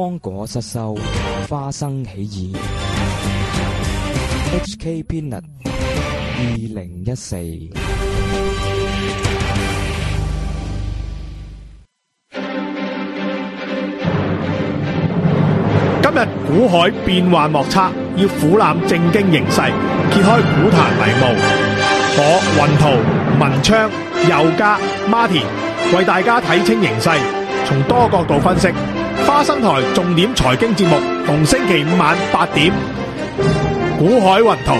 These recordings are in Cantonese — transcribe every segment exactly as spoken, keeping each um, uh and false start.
芒果失收，花生起義。H K Peanut 二零一四。 今日股海變幻莫測，要俯瞰正經形勢，揭開股壇迷霧。我雲圖、文昌、佑嘉、Martin 為大家睇清形勢，從多角度分析。花生台重點財經節目，逢星期五晚八點，股海雲圖。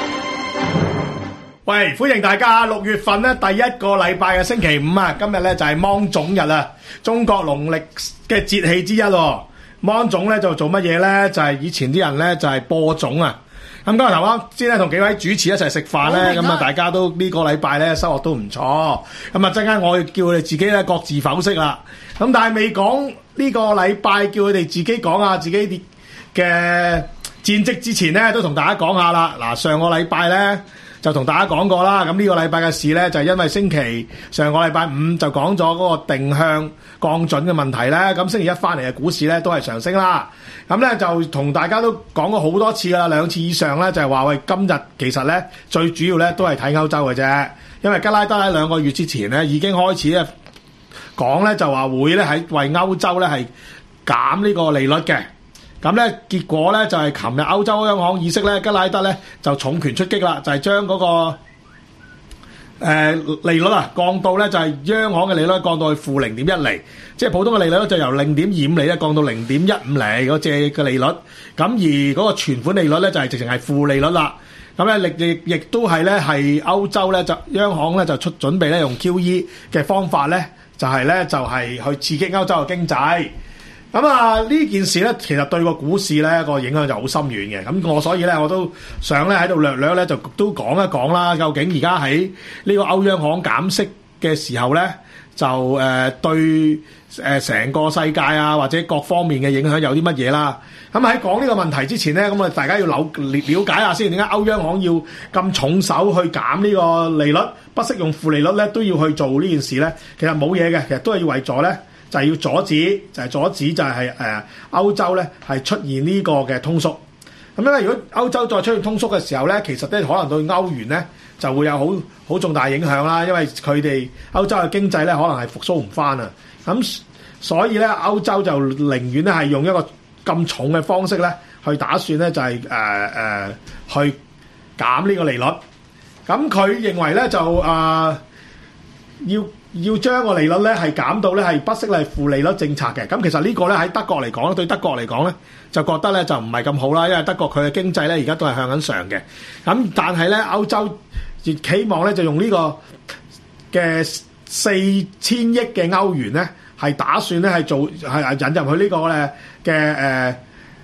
喂，歡迎大家！六月份咧第一個禮拜嘅星期五啊，今日咧就係芒種日啊，中國農曆嘅節氣之一喎。芒種咧就做乜嘢咧？就係、是、以前啲人咧就係播種啊。咁今日頭啱先咧同幾位主持一齊食飯咧，咁啊大家都、這個、呢個禮拜咧收穫都唔錯。咁啊陣間我叫佢哋自己咧各自剖析啦。咁但係未講呢個禮拜，叫佢哋自己講下自己嘅戰績之前咧，都同大家講下啦。嗱，上個禮拜咧就同大家講過啦。咁呢個禮拜嘅事咧就係、是、因為星期上個禮拜五就講咗嗰個定向降準嘅問題咧。咁星期一翻嚟嘅股市咧都係上升啦。咁咧就同大家都講過好多次啦，兩次以上咧就係話喂，今日其實咧最主要咧都係睇歐洲嘅啫，因為吉拉德喺兩個月之前咧已經開始咧講咧就話會咧喺為歐洲咧係減呢個利率嘅。咁咧結果咧就係琴日歐洲央行議息咧，吉拉德咧就重拳出擊啦，就係將嗰個誒利率啊降到咧就係央行嘅利率降到去負零點一厘，即係普通嘅利率就由零點二五厘咧降到零點一五厘嗰隻嘅利率。咁而嗰個存款利率咧就係直情係負利率啦。咁咧亦亦亦都係咧係歐洲咧就央行咧就出準備咧用 Q E 嘅方法咧就係咧就係去刺激歐洲嘅經濟。咁啊呢件事咧其實對個股市咧個影響就好深遠嘅。咁我所以咧我都想咧喺度略略咧就都講一講啦。究竟而家喺呢個歐央行減息嘅時候咧，就誒、呃、對誒成、呃、個世界啊或者各方面嘅影響有啲乜嘢啦？咁喺講呢個問題之前咧，咁我哋大家要了了解下先，點解歐央行要咁重手去減呢個利率，不適用負利率咧都要去做呢件事咧？其實冇嘢嘅，其實都係要為咗咧。就係要阻止，就係、是、阻止就係誒歐洲咧係出現呢個嘅通縮。咁因為如果歐洲再出現通縮嘅時候咧，其實咧可能對歐元咧就會有好好重大影響啦。因為佢哋歐洲嘅經濟咧可能係復甦唔翻啊。咁所以咧歐洲就寧願咧係用一個咁重嘅方式咧去打算咧就係誒誒去減呢個利率。咁佢認為咧就誒、呃、要。要將個利率咧係減到咧係不適係負利率政策嘅。咁其實呢個咧喺德國嚟講，對德國嚟講咧就覺得咧就唔係咁好啦，因為德國佢嘅經濟咧而家都係向緊上嘅。咁但係咧歐洲亦希望咧就用呢個嘅四千億嘅歐元咧係打算咧係做係引入去呢個咧嘅誒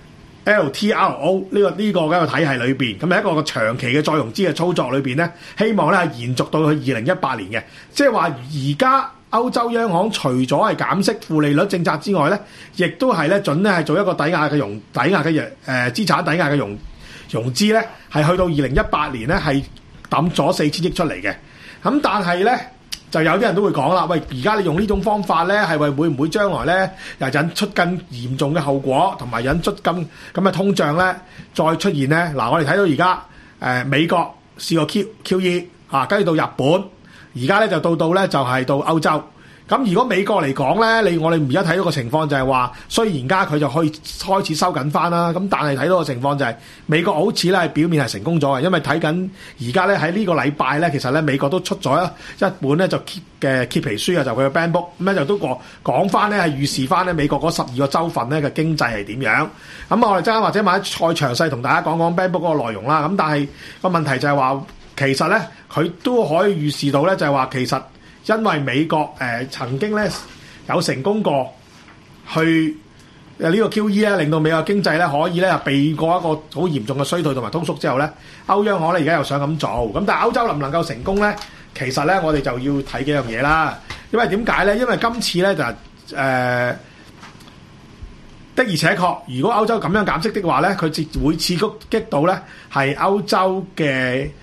L T R O 呢個呢個嘅一個體系裏邊，咁係一個個長期嘅再融資嘅操作裏邊咧，希望咧係延續到去二零一八年嘅，即係話而家歐洲央行除咗係減息負利率政策之外咧，亦都係咧準咧係做一個抵押嘅融抵押嘅誒、呃、資產抵押嘅融融資咧，係去到二零一八年咧係揼咗四千億出嚟嘅，咁但係咧。就有啲人都會講啦，喂！而家你用呢種方法咧，係為會唔會將來咧又引出更嚴重嘅後果，同埋引出咁咁嘅通脹咧再出現咧？嗱，我哋睇到而家誒美國試過 Q QE 啊，跟住到日本，而家咧就到到咧就係、是、到歐洲。咁如果美國嚟講咧，你我哋而家睇到個情況就係話，雖然而家佢就可以開始收緊翻啦，咁但係睇到個情況就係、是、美國好似咧表面係成功咗嘅，因為睇緊而家咧喺呢個禮拜咧，其實咧美國都出咗一本咧就 keep 嘅揭皮書啊，就佢嘅 band book 咁咧就都講講翻咧係預示翻咧美國嗰十二個州份咧嘅經濟係點樣。咁我哋陣間或者買再詳細同大家講講 band book 嗰個內容啦。咁但係個問題就係話，其實咧佢都可以預示到咧，就係話其實。因為美國誒、呃、曾經咧有成功過去誒呢個 Q E 咧，令到美國經濟咧可以咧避過一個好嚴重嘅衰退同埋通縮之後咧，歐央行咧而家又想咁做，咁但係歐洲能唔能夠成功咧？其實咧我哋就要睇幾樣嘢啦。因為點解咧？因為今次咧就誒、呃、的而且確，如果歐洲咁樣減息的話咧，佢會刺激激到咧係歐洲嘅。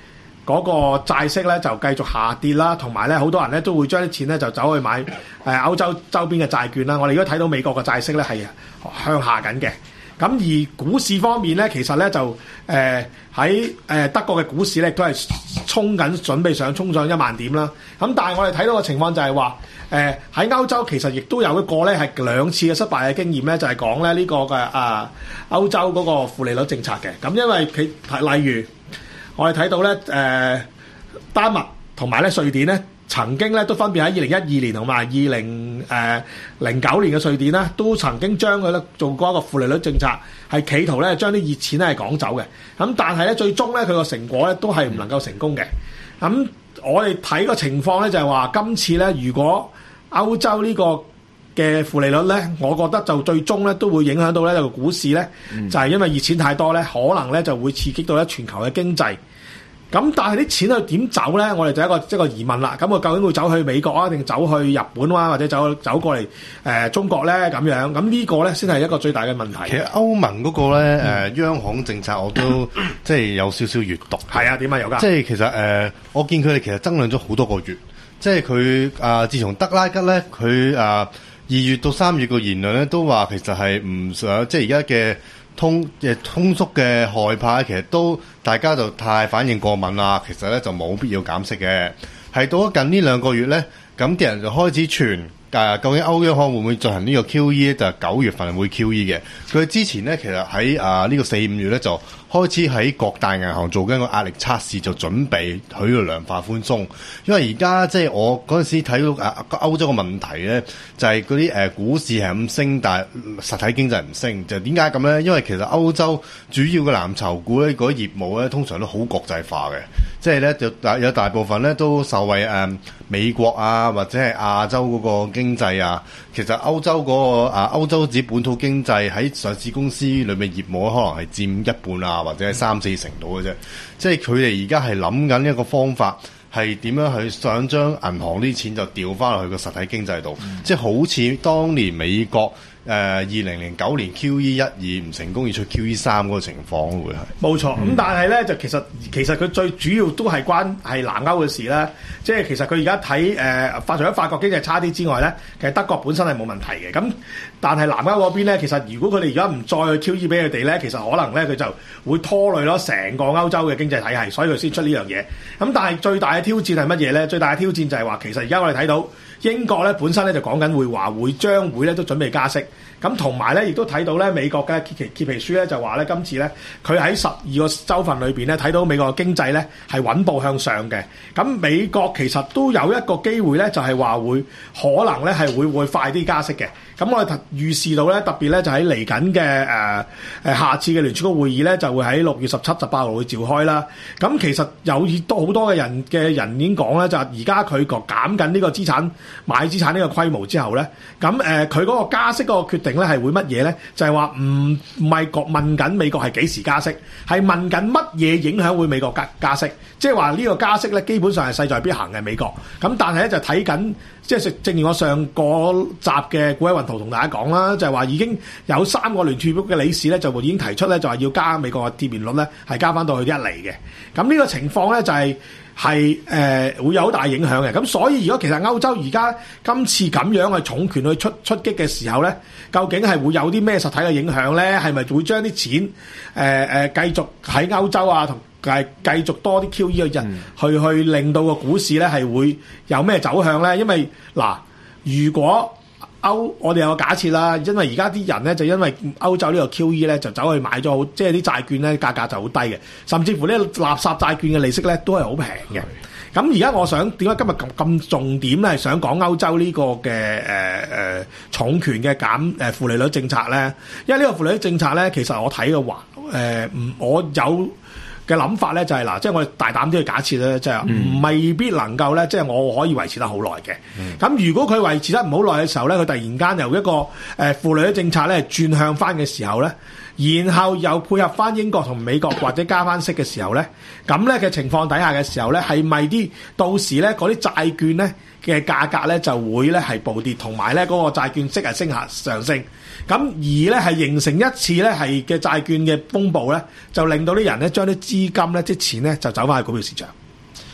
嗰個債息咧就繼續下跌啦，同埋咧好多人咧都會將啲錢咧就走去買誒歐洲周邊嘅債券啦。我哋而家睇到美國嘅債息咧係向下緊嘅。咁而股市方面咧，其實咧就誒喺誒德國嘅股市咧都係衝緊，準備上衝上一萬點啦。咁但係我哋睇到嘅情況就係話，誒喺歐洲其實亦都有一個咧係兩次嘅失敗嘅經驗咧，就係講咧呢個嘅啊歐洲嗰個負利率政策嘅。咁因為佢例如我哋睇到咧誒丹麥同埋咧瑞典咧。曾經咧都分別喺二零一二年同埋二零誒零九年嘅瑞典咧，都曾經將佢咧做過一個負利率政策，係企圖咧將啲熱錢咧係趕走嘅。咁但係咧最終咧佢個成果咧都係唔能夠成功嘅。咁我哋睇個情況咧就係話，今次咧如果歐洲呢個嘅負利率咧，我覺得就最終咧都會影響到咧個股市咧，就係因為熱錢太多咧，可能咧就會刺激到咧全球嘅經濟。咁但係啲錢去點走咧？我哋就一個一個疑問啦。咁我究竟會走去美國啊，定走去日本啊，或者走走過嚟誒、呃、中國咧？咁樣咁呢個咧先係一個最大嘅問題。 其實歐盟嗰個咧誒、呃、央行政策我都即係有少少閱讀。係啊，點啊有㗎？ 即係其實誒、呃，我見佢哋其實爭論咗好多個月。即係佢啊，自從德拉吉咧，佢啊二月到三月個言論咧，都話其實係唔想即係而家嘅。通嘅通縮嘅害怕，其實都大家就太反應過敏啦。其實咧就冇必要減息嘅。係到咗近呢兩個月咧，咁啲人就開始傳誒，究竟歐央行會唔會進行呢個 Q E 咧？就係九月份會 Q E 嘅。佢之前咧其實喺啊呢個四五月咧就開始喺各大銀行做緊個壓力測試，就準備佢個量化寬鬆。因為而家即係我嗰陣時睇到啊歐洲嘅問題咧，就係嗰啲誒股市係咁升，但係實體經濟唔升。就點解咁咧？因為其實歐洲主要嘅藍籌股咧，嗰啲業務咧通常都好國際化嘅，即係咧就大有大部分咧都受惠誒、呃、美國啊或者係亞洲嗰個經濟啊。其實歐洲嗰、嗰個啊歐洲指本土經濟喺上市公司裏面業務可能係佔一半啊。或者係三四成度嘅啫，即係佢哋而家係諗緊一個方法，係點樣去想將銀行啲錢就調翻落去個實體經濟度，嗯、即係好似當年美國誒二零零九年 Q E 一二唔成功而出 Q E 三嗰個情況會係冇錯。咁、嗯、但係咧就其實其實佢最主要都係關係南歐嘅事啦。即係其實佢而家睇誒，發除咗法國經濟差啲之外咧，其實德國本身係冇問題嘅。咁但係南歐嗰邊咧，其實如果佢哋而家唔再去 Q E 俾佢哋咧，其實可能咧佢就會拖累咗成個歐洲嘅經濟體系，所以佢先出呢樣嘢。咁但係最大嘅挑戰係乜嘢咧？最大嘅挑戰就係話，其實而家我哋睇到英國咧本身咧就講緊會話會將會咧都準備加息。咁同埋咧，亦都睇到咧美國嘅揭皮揭皮書咧就話咧，今次咧佢喺十二個州份裏邊咧睇到美國嘅經濟咧係穩步向上嘅。咁美國其實都有一個機會咧，就係話會可能咧係會會快啲加息嘅。咁我哋預示到咧，特別咧就喺嚟緊嘅誒誒下次嘅聯儲局會議咧，就會喺六月十七、十八號會召開啦。咁其實有多好多嘅人嘅人已經講咧，就係而家佢個減緊呢個資產買資產呢個規模之後咧，咁誒佢嗰個加息嗰個決定咧係會乜嘢咧？就係話唔唔係問緊美國係幾時加息，係問緊乜嘢影響會美國加加息。即係話呢個加息咧，基本上係勢在必行嘅美國。咁但係咧就睇緊。即係正如我上個集嘅股海運圖同大家講啦，就係話已經有三個聯儲局嘅理事咧，就已經提出咧，就係要加美國嘅貼現率咧，係加翻到去一厘嘅。咁呢個情況咧就係係誒會有好大影響嘅。咁所以如果其實歐洲而家今次咁樣去重拳去出出擊嘅時候咧，究竟係會有啲咩實體嘅影響咧？係咪會將啲錢誒誒、呃、繼續喺歐洲啊同？係繼續多啲 Q E 嘅人去、嗯、去令到個股市咧係會有咩走向咧？因為嗱，如果歐我哋有個假設啦，因為而家啲人咧就因為歐洲呢個 Q E 咧就走去買咗好，即係啲債券咧價格就好低嘅，甚至乎呢垃圾債券嘅利息咧都係好平嘅。咁而家我想點解今日咁咁重點咧係想講歐洲呢個嘅誒誒重拳嘅減誒負利率政策咧？因為呢個負利率政策咧，其實我睇嘅話誒唔我有。嘅諗法咧就係、是、嗱，即係我哋大膽啲去假設咧，即係唔未必能夠咧，即係我可以維持得好耐嘅。咁、嗯、如果佢維持得唔好耐嘅時候咧，佢突然間由一個誒負利率政策咧轉向翻嘅時候咧，然後又配合翻英國同美國或者加翻息嘅時候咧，咁咧嘅情況底下嘅時候咧，係咪啲到時咧嗰啲債券咧嘅價格咧就會咧係暴跌，同埋咧嗰個債券息係升下上升？咁而咧係形成一次咧係嘅債券嘅風暴咧，就令到啲人咧將啲資金咧即係錢咧就走翻去股票市場。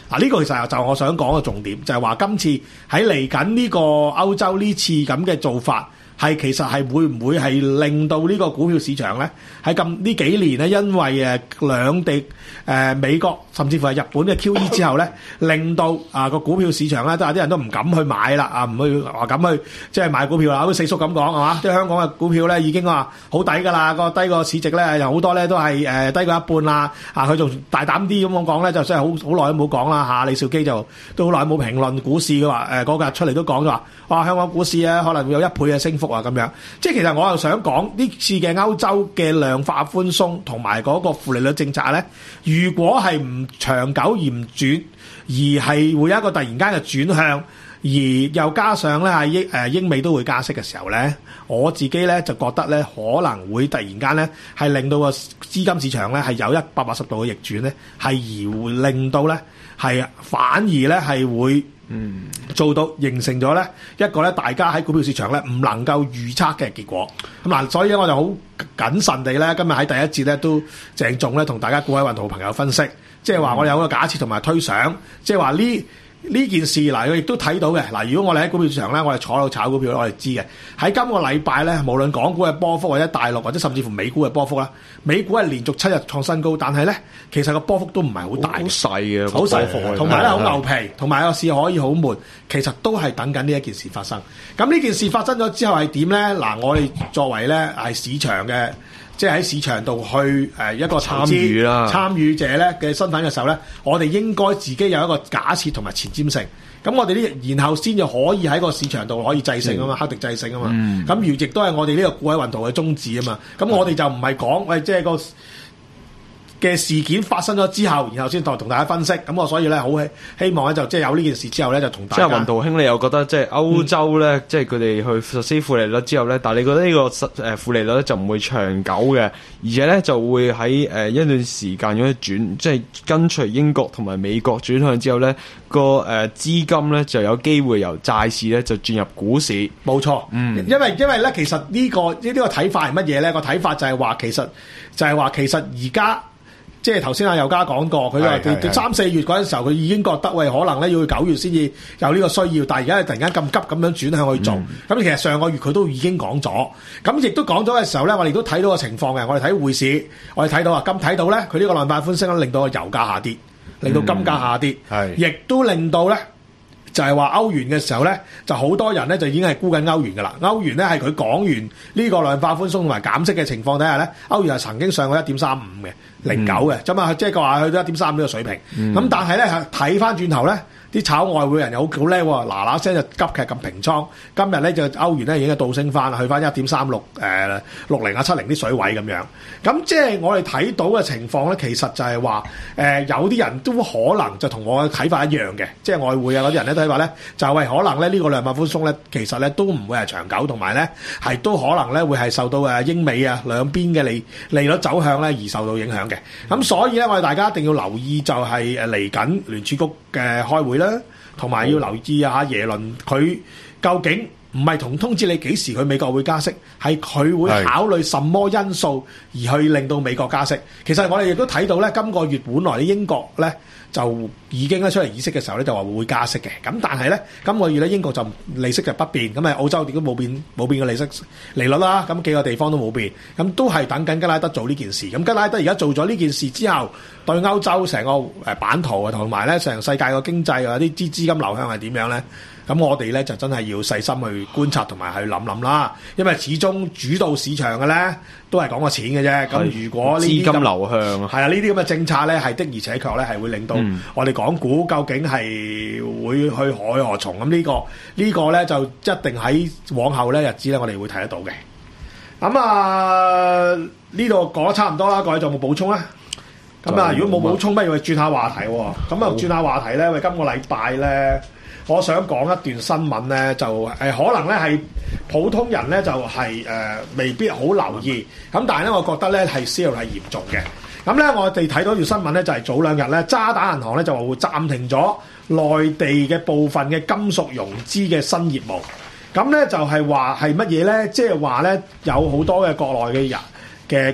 嗱，呢個其實就我想講嘅重點，就係話今次喺嚟緊呢個歐洲呢次咁嘅做法。係其實係會唔會係令到呢個股票市場咧喺咁呢幾年咧，因為誒兩地誒、呃、美國甚至乎係日本嘅 Q E 之後咧，令到啊個股票市場咧都有啲人都唔敢去買啦，啊唔去話敢去即係買股票啦。好似四叔咁講係嘛，即係香港嘅股票咧已經話好抵㗎啦，個低個市值咧有好多咧都係誒、呃、低過一半啦。啊佢仲大膽啲咁樣講咧，就真係好好耐都冇講啦嚇。李兆基就都好耐冇評論股市嘅話，誒嗰日出嚟都講咗話，哇香港股市咧可能會有一倍嘅升幅啊咁樣。即係其實我又想講呢次嘅歐洲嘅量化寬鬆同埋嗰個負利率政策咧，如果係唔長久而唔轉，而係會有一個突然間嘅轉向，而又加上咧係英誒英美都會加息嘅時候咧，我自己咧就覺得咧可能會突然間咧係令到個資金市場咧係有一百八十度嘅逆轉咧，係而會令到咧係反而咧係會。嗯，做到形成咗咧一個咧，大家喺股票市場咧唔能夠預測嘅結果。咁嗱，所以咧我就好謹慎地咧，今日喺第一節咧都鄭重咧同大家股海運動朋友分析，即係話我哋有個假設同埋推想，即係話呢呢件事嗱，我亦都睇到嘅嗱。如果我哋喺股票市場咧，我哋坐喺度炒股票咧，我哋知嘅喺今個禮拜咧，無論港股嘅波幅或者大陸或者甚至乎美股嘅波幅啦，美股係連續七日創新高，但係咧其實個波幅都唔係好大，好細嘅， 好細，同埋咧好牛皮，同埋個市可以好悶，其實都係等緊呢一件事發生。咁呢件事發生咗之後係點咧？嗱，我哋作為咧係市場嘅。即係喺市場度去誒一個參與啦，參與者咧嘅身份嘅時候咧，我哋應該自己有一個假設同埋前瞻性。咁我哋呢，然後先至可以喺個市場度可以制勝啊嘛，黑敵制勝啊嘛。咁如亦都係我哋呢個股海運動嘅宗旨啊嘛。咁我哋就唔係講喂，即係個嘅事件發生咗之後，然後先同同大家分析。咁我所以咧好希希望咧就即係有呢件事之後咧就同大家。 即係雲道兄，你又覺得即係歐洲咧，嗯、即係佢哋去實施負利率之後咧，但係你覺得呢個實誒負利率咧就唔會長久嘅，而且咧就會喺誒一段時間咁樣轉，即係跟隨英國同埋美國轉向之後咧，個誒資金咧就有機會由債市咧就轉入股市。冇錯，嗯，因為因為咧其實呢、呢個呢、呢個睇法係乜嘢咧？個睇法就係話其實就係話其實而家。即係頭先阿友嘉講過，佢話佢三四月嗰陣時候，佢已經覺得喂，可能咧要九月先至有呢個需要，但係而家突然間咁急咁樣轉向去做，咁、嗯、其實上個月佢都已經講咗，咁亦都講咗嘅時候咧，我哋都睇到個情況嘅，我哋睇匯市，我哋睇到啊，咁睇到咧，佢呢個量化寬鬆令到個油價下跌，令到金價下跌，亦、嗯、都令到咧。就係話歐元嘅時候咧，就好多人咧就已經係沽緊歐元㗎啦。歐元咧係佢講完呢個量化寬鬆同埋減息嘅情況底下咧，歐元係曾經上過一點三五嘅零九嘅，咁啊即係話去到一點三五呢個水平。咁、嗯、但係咧睇翻轉頭咧，啲炒外匯人又好好叻喎，嗱嗱聲就急劇咁平倉。今日咧就歐元咧已經倒升翻，去翻一點三六誒六零啊七零啲水位咁樣。咁即係我哋睇到嘅情況咧，其實就係話誒有啲人都可能就同我嘅睇法一樣嘅，即係外匯啊嗰啲人咧都睇法咧就係可能咧呢個量化寬鬆咧，其實咧都唔會係長久，同埋咧係都可能咧會係受到誒英美啊兩邊嘅利利率走向咧而受到影響嘅。咁所以咧我哋大家一定要留意就係誒嚟緊聯儲局嘅開會啦，同埋要留意下耶倫佢究竟唔係同通知你幾時去美國會加息，係佢會考慮什麼因素而去令到美國加息。其實我哋亦都睇到咧，今個月本來英國咧就已經咧出嚟議息嘅時候咧就話會加息嘅。咁但係咧今個月咧英國就利息就不變，咁啊澳洲亦都冇變冇變嘅利息利率啦。咁幾個地方都冇變，咁都係等緊吉拉德做呢件事。咁吉拉德而家做咗呢件事之後，對歐洲成個誒版圖啊，同埋咧成世界個經濟啊啲資資金流向係點樣咧？咁我哋咧就真係要細心去觀察同埋去諗諗啦，因為始終主導市場嘅咧都係講個錢嘅啫。咁如果呢啲資金流向係啊，呢啲咁嘅政策咧係的而且確咧係會令到我哋港股究竟係會去海何從咁呢個呢個咧就一定喺往後咧日子咧我哋會睇得到嘅。咁啊呢度講得差唔多啦，各位仲有冇補充啊？咁啊如果冇補充，不如去轉下話題喎。咁啊轉下話題咧，喂，今個禮拜咧。我想講一段新聞咧，就誒、呃、可能咧係普通人咧就係、是、誒、呃、未必好留意，咁但係咧我覺得咧係需要係嚴重嘅。咁咧我哋睇到條新聞咧就係、是、早兩日咧渣打銀行咧就話會暫停咗內地嘅部分嘅金屬融資嘅新業務。咁咧就係話係乜嘢咧？即係話咧有好多嘅國內嘅人嘅嘅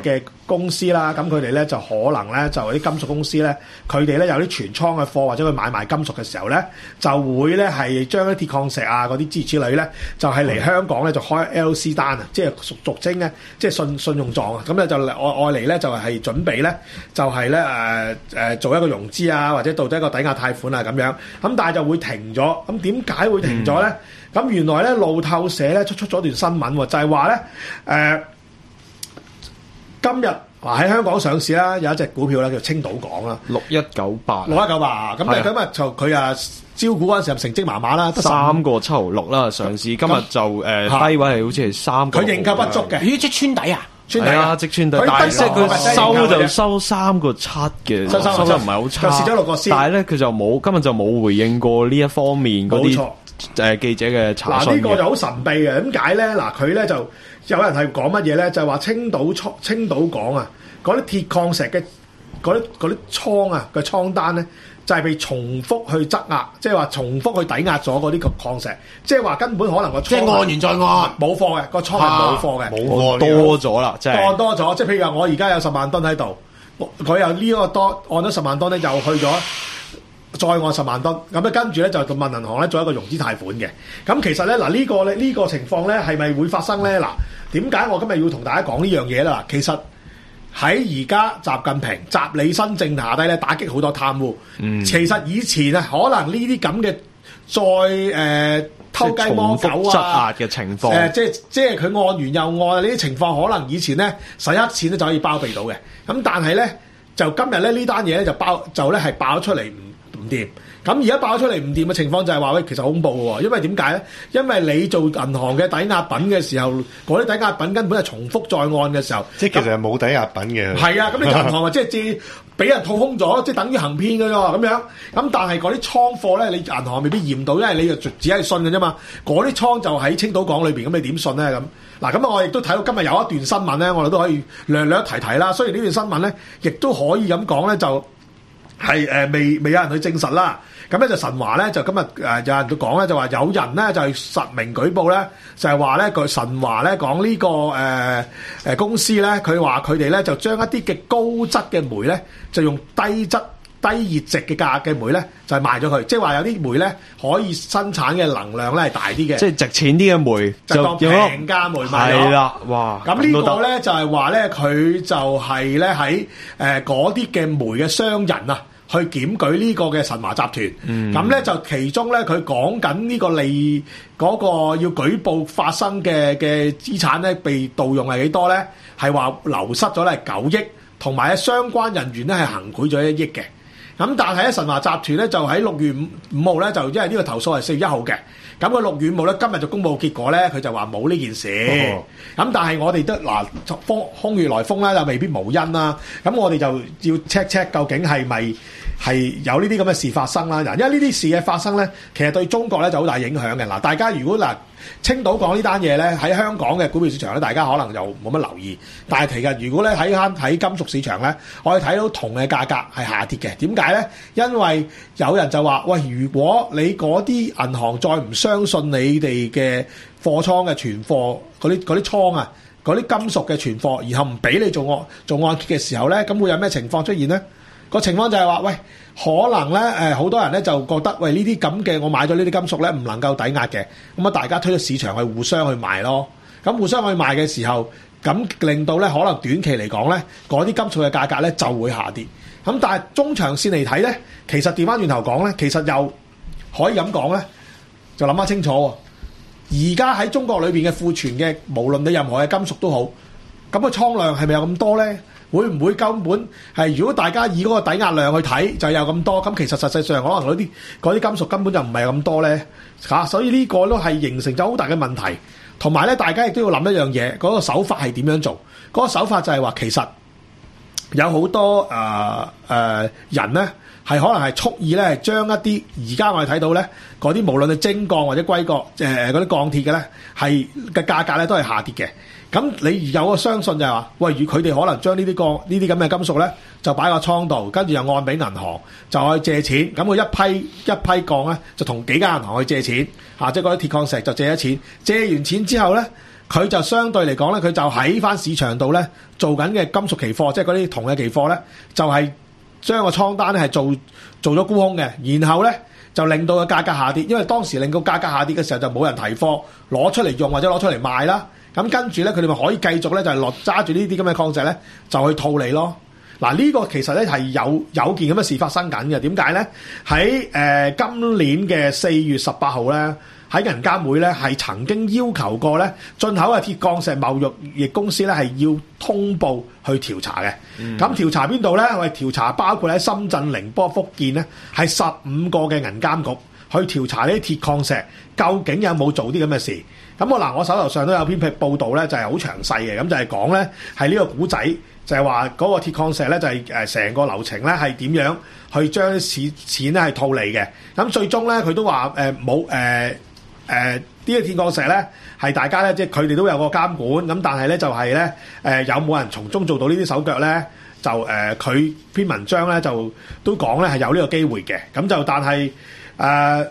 公司啦，咁佢哋咧就可能咧就啲金屬公司咧，佢哋咧有啲存倉嘅貨或者佢買賣金屬嘅時候咧，就會咧係將啲鐵礦石啊嗰啲諸如此類咧，就係、是、嚟香港咧就開 L C 單啊，即係俗俗稱咧，即係信信用狀啊，咁咧就愛愛嚟咧就係、是、準備咧就係咧誒誒做一個融資啊，或者到底一個抵押貸款啊咁樣，咁但係就會停咗，咁點解會停咗咧？咁、嗯、原來咧路透社咧出出咗段新聞喎，就係話咧誒今日話喺香港上市啦，有一隻股票咧叫青島港啦， 六一九八， 六一九八，咁咧今日就佢啊招股嗰陣時候成績麻麻啦， 三個七毫六啦上市，今日就誒、呃、低位係好似係三個， 佢認購不足嘅， 咦即穿底啊？ 穿底啊，即穿底，但係即係佢收就收三個七嘅，收收得唔係好差， 就蝕咗六個先。 但係咧佢就冇今日就冇回應過呢一方面嗰啲誒記者嘅查詢嘅。 嗱呢個就好神秘嘅，點解咧？嗱佢咧就有人係講乜嘢咧？就係話青島倉青島港啊，嗰啲鐵礦石嘅嗰啲嗰啲倉啊嘅倉單咧。就係被重複去質押，即係話重複去抵押咗嗰啲礦石，即係話根本可能個倉即係按完再按冇貨嘅，個倉係冇貨嘅， 冇貨多咗啦，即係按多咗。即係譬如話，我而家有十萬噸喺度，佢又呢個多按咗十萬噸咧，又去咗再按十萬噸，咁咧跟住咧就問銀行咧做一個融資貸款嘅。咁其實咧嗱呢個咧呢個情況咧係咪會發生咧？嗱點解我今日要同大家講呢樣嘢啦？其實喺而家習近平、習李新政下低咧，打擊好多貪污。嗯，其實以前啊，可能呢啲咁嘅再誒、呃、偷雞摸狗啊嘅情況，誒、 呃、即係即係佢按完又按呢啲情況，可能以前咧使一錢咧就可以包庇到嘅。咁但係咧就今日咧呢單嘢咧就爆就咧係爆咗出嚟唔唔掂。咁而家爆出嚟唔掂嘅情況就係話喂，其實好恐怖嘅喎，因為點解咧？因為你做銀行嘅抵押品嘅時候，嗰啲抵押品根本係重複再按嘅時候， 即係其實係冇抵押品嘅。 係啊，咁你銀行啊，即係借俾人套空咗，即係等於行騙嘅啫咁樣。咁但係嗰啲倉貨咧，你銀行未必驗到，因為你就只係信嘅啫嘛。嗰啲倉就喺青島港裏邊，咁你點信咧？咁嗱，咁啊，我亦都睇到今日有一段新聞咧，我哋都可以略略提提啦。雖然呢段新聞咧，亦都可以咁講咧，就係誒未未有人去證實啦。咁咧就神華咧就今日誒有人都講咧就話有人咧就係實名舉報咧就係話咧個神華咧講呢個誒誒、呃、公司咧佢話佢哋咧就將一啲嘅高質嘅煤咧就用低質低熱值嘅價嘅煤咧就係賣咗佢，即係話有啲煤咧可以生產嘅能量咧係大啲嘅， 即係值錢啲嘅煤就當平價煤賣咗。 係啦，哇！ 咁呢個咧就係話咧佢就係咧喺誒嗰啲嘅煤嘅商人啊。去檢舉呢個嘅神華集團，咁咧、嗯、就其中咧佢講緊呢個利嗰、嗰個要舉報發生嘅嘅資產咧被盜用係幾多咧？係話流失咗咧九億，同埋咧相關人員咧係行賄咗一億嘅。咁但係咧神華集團咧就喺六月五五號咧就因為呢個投訴係四月一號嘅，咁佢六月五號咧今日就公佈結果咧，佢就話冇呢件事。咁、哦、但係我哋都嗱風空穴來風啦，就未必無因啦。咁我哋就要 check check 究竟係咪係有呢啲咁嘅事發生啦？嗱，因為呢啲事嘅發生咧，其實對中國咧就好大影響嘅。嗱，大家如果嗱青島港呢單嘢咧喺香港嘅股票市場咧，大家可能就冇乜留意。但係其實如果咧喺喺金屬市場咧，我哋睇到銅嘅價格係下跌嘅。點解咧？因為有人就話：喂，如果你嗰啲銀行再唔相信你哋嘅貨倉嘅存貨嗰啲嗰啲倉啊，嗰啲金屬嘅存貨，然後唔俾你做按做按揭嘅時候咧，咁會有咩情況出現咧？個情況就係話，喂，可能咧誒，好多人咧就覺得，喂，呢啲咁嘅我買咗呢啲金屬咧唔能夠抵押嘅，咁啊大家推咗市場去互相去賣咯。咁互相去賣嘅時候，咁令到咧可能短期嚟講咧，嗰啲金屬嘅價格咧就會下跌。咁但係中長線嚟睇咧，其實調翻轉頭講咧，其實又可以咁講咧，就諗翻清楚喎。而家喺中國裏邊嘅庫存嘅，無論你任何嘅金屬都好，咁個倉量係咪有咁多咧？會唔會根本係如果大家以嗰個抵押量去睇就有咁多，咁其實實際上可能嗰啲嗰啲金屬根本就唔係咁多咧嚇，所以呢個都係形成咗好大嘅問題。同埋咧，大家亦都要諗一樣嘢，嗰個手法係點樣做？嗰個手法就係話其實有好多誒誒人咧係可能係蓄意咧將一啲而家我哋睇到咧嗰啲無論係精鋼或者硅鋼誒嗰啲鋼鐵嘅咧係嘅價格咧都係下跌嘅。咁你有個相信就係話，喂，如佢哋可能將呢啲鋼呢啲咁嘅金屬咧，就擺個倉度，跟住又按俾銀行，就去借錢。咁佢一批一批鋼咧，就同幾間銀行去借錢，嚇、啊，即係嗰啲鐵礦石就借咗錢。借完錢之後咧， 佢就相對嚟講咧，佢就喺翻市場度咧做緊嘅金屬期貨，即係嗰啲銅嘅期貨咧，就係、是、將個倉單咧係做做咗沽空嘅，然後咧就令到個價格下跌，因為當時令到價格下跌嘅時候就冇人提貨攞出嚟用或者攞出嚟賣啦。咁跟住咧，佢哋咪可以繼續咧就係落揸住呢啲咁嘅礦石咧，就去套利咯。嗱，呢個其實咧係有有件咁嘅事發生緊嘅。點解咧？喺誒、呃、今年嘅四月十八號咧，喺銀監會咧係曾經要求過咧進口嘅鐵礦石貿易公司咧係要通報去調查嘅。咁、嗯、調查邊度咧？我哋調查包括喺深圳、寧波、福建咧，係十五個嘅銀監局去調查呢啲鐵礦石究竟有冇做啲咁嘅事。咁我嗱，我手頭上都有篇報道咧，就係好詳細嘅，咁就係講咧係呢個古仔，就係話嗰個鐵礦石咧就係誒成個流程咧係點樣去將啲錢錢咧係套利嘅。咁最終咧佢都話誒冇誒誒呢個鐵礦石咧係大家咧即係佢哋都有個監管，咁但係咧就係咧誒有冇人從中做到呢啲手腳咧？就誒佢、呃、篇文章咧就都講咧係有呢個機會嘅。咁就但係誒。呃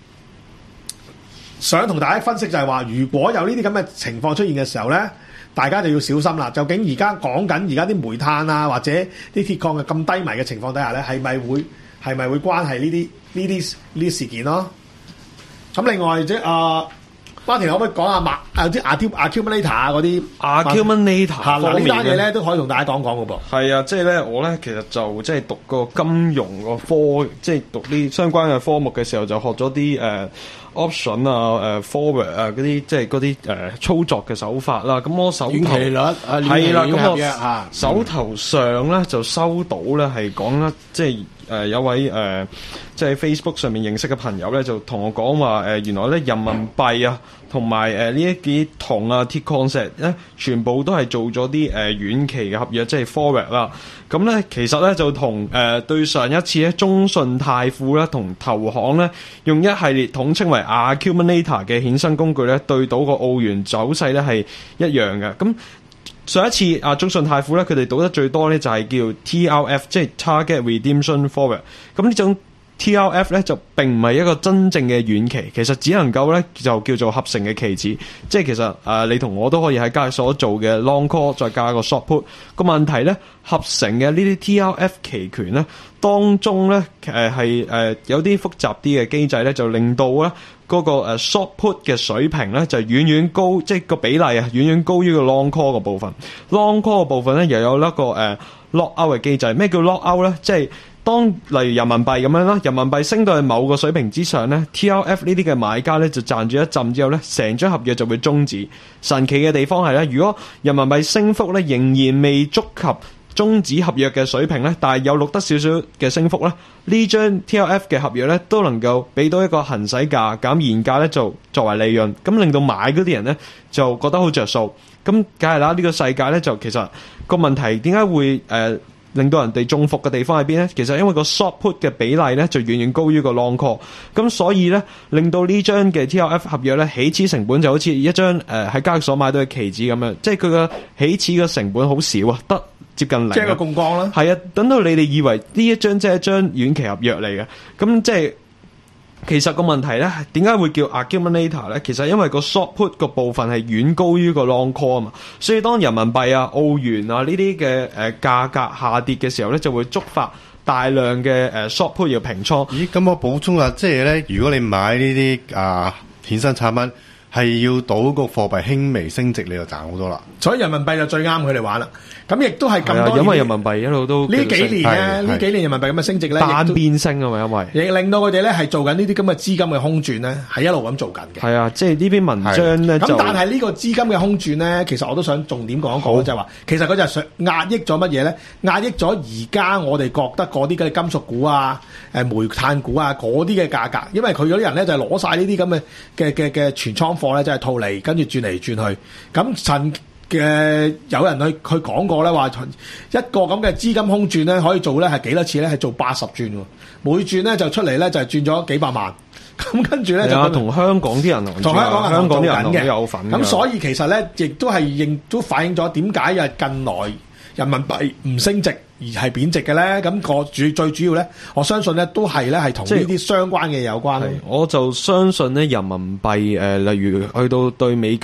想同大家分析就係話，如果有呢啲咁嘅情況出現嘅時候咧，大家就要小心啦。究竟而家講緊而家啲煤炭啊，或者啲鐵礦嘅咁低迷嘅情況底下咧，係咪會係咪會關係呢啲呢啲呢啲事件咯？咁另外即係啊，巴田可唔可以講下麥有啲 accumulator 啊嗰啲 accumulator 嚇嗱呢單嘢咧咧都可以同大家講講嘅噃。 係啊，即係咧我咧其實就即係讀個金融個科，即係讀啲相關嘅科目嘅時候就學咗啲誒。呃 option 啊、誒 forward 啊嗰啲即係嗰啲誒操作嘅手法啦。咁我手頭遠期率啊， 係啦，咁我啊手頭上咧就收到咧係講咧，即係誒有位誒即係 Facebook 上面認識嘅朋友咧，就同我講話誒原來咧人民幣啊同埋誒呢一啲銅啊、鐵礦石咧，全部都係做咗啲誒遠期嘅合約，即係 forward 啦。咁咧其實咧就同誒、呃、對上一次咧中信泰富咧同投行咧用一系列統稱為 accumulator 嘅衍生工具咧對賭個澳元走勢咧係一樣嘅。咁上一次啊中信泰富咧佢哋賭得最多咧就係叫 T R F， 即係 Target Redemption Forward。咁呢種 T R F 咧就並唔係一個真正嘅遠期，其實只能夠咧就叫做合成嘅期指，即係其實誒、呃、你同我都可以喺交易所做嘅 long call 再加個 short put。個問題咧合成嘅呢啲 T R F 期權咧當中咧誒係誒有啲複雜啲嘅機制咧，就令到咧嗰個誒 short put 嘅水平咧就遠遠高，即係個比例啊遠遠高於個 long call 嘅部分。long call 嘅部分咧又有一個誒 lock out 嘅機制。咩叫 lock out 咧？即係當例如人民幣咁樣啦，人民幣升到去某個水平之上咧 ，T R F 呢啲嘅買家咧就賺住一陣之後咧，成張合約就會終止。神奇嘅地方係咧，如果人民幣升幅咧仍然未觸及終止合約嘅水平咧，但係有錄得少少嘅升幅咧，呢張 T R F 嘅合約咧都能夠俾到一個行使價減現價咧，就作為利潤，咁令到買嗰啲人咧就覺得好着數。咁梗係啦，呢、這個世界咧就其實個問題點解會誒？呃令到人哋中伏嘅地方喺邊咧？其實因為個 short put 嘅比例咧就遠遠高於個 long call， 咁所以咧令到呢張嘅 T R F 合約咧起始成本就好似一張誒喺交易所買到嘅期指咁樣，即係佢個起始嘅成本好少啊，得接近零。即係個槓桿啦。係啊，等到你哋以為呢一張即係一張遠期合約嚟嘅，咁即係。其實個問題咧，點解會叫 accumulator 咧？其實因為個 short put 個部分係遠高於個 long call 啊嘛，所以當人民幣啊、澳元啊呢啲嘅誒價格下跌嘅時候咧，就會觸發大量嘅誒 short put 要平倉。 咦？咁我補充下，即係咧，如果你買呢啲啊衍生產品，係要賭個貨幣輕微升值，你就賺好多啦。所以人民幣就最啱佢哋玩啦。咁亦都係咁多年， 因為人民幣一路都呢幾年咧，呢幾年人民幣咁嘅升值咧， 單邊升啊嘛，因為亦令到佢哋咧係做緊呢啲咁嘅資金嘅空轉咧，係一路咁做緊嘅。 係啊，即係呢篇文章咧就咁，但係呢個資金嘅空轉咧，其實我都想重點講一講，就係話其實佢就係想壓抑咗乜嘢咧？壓抑咗而家我哋覺得嗰啲嘅金屬股啊、誒煤炭股啊嗰啲嘅價格，因為佢嗰啲人咧就係攞晒呢啲咁嘅嘅嘅嘅存倉貨咧，就係套利，跟住轉嚟轉去，咁趁。嘅有人去去講過咧，話一個咁嘅資金空轉咧，可以做咧係幾多次咧？係做八十轉喎，每轉咧就出嚟咧就係轉咗幾百萬。咁跟住咧就同香港啲銀行同香港銀行做緊嘅有份。咁所以其實咧，亦都係認都反映咗點解啊近來人民幣唔升值而係貶值嘅咧？咁個主最主要咧，我相信咧都係咧係同呢啲相關嘅有關。我就相信咧，人民幣誒、呃，例如去到對美金六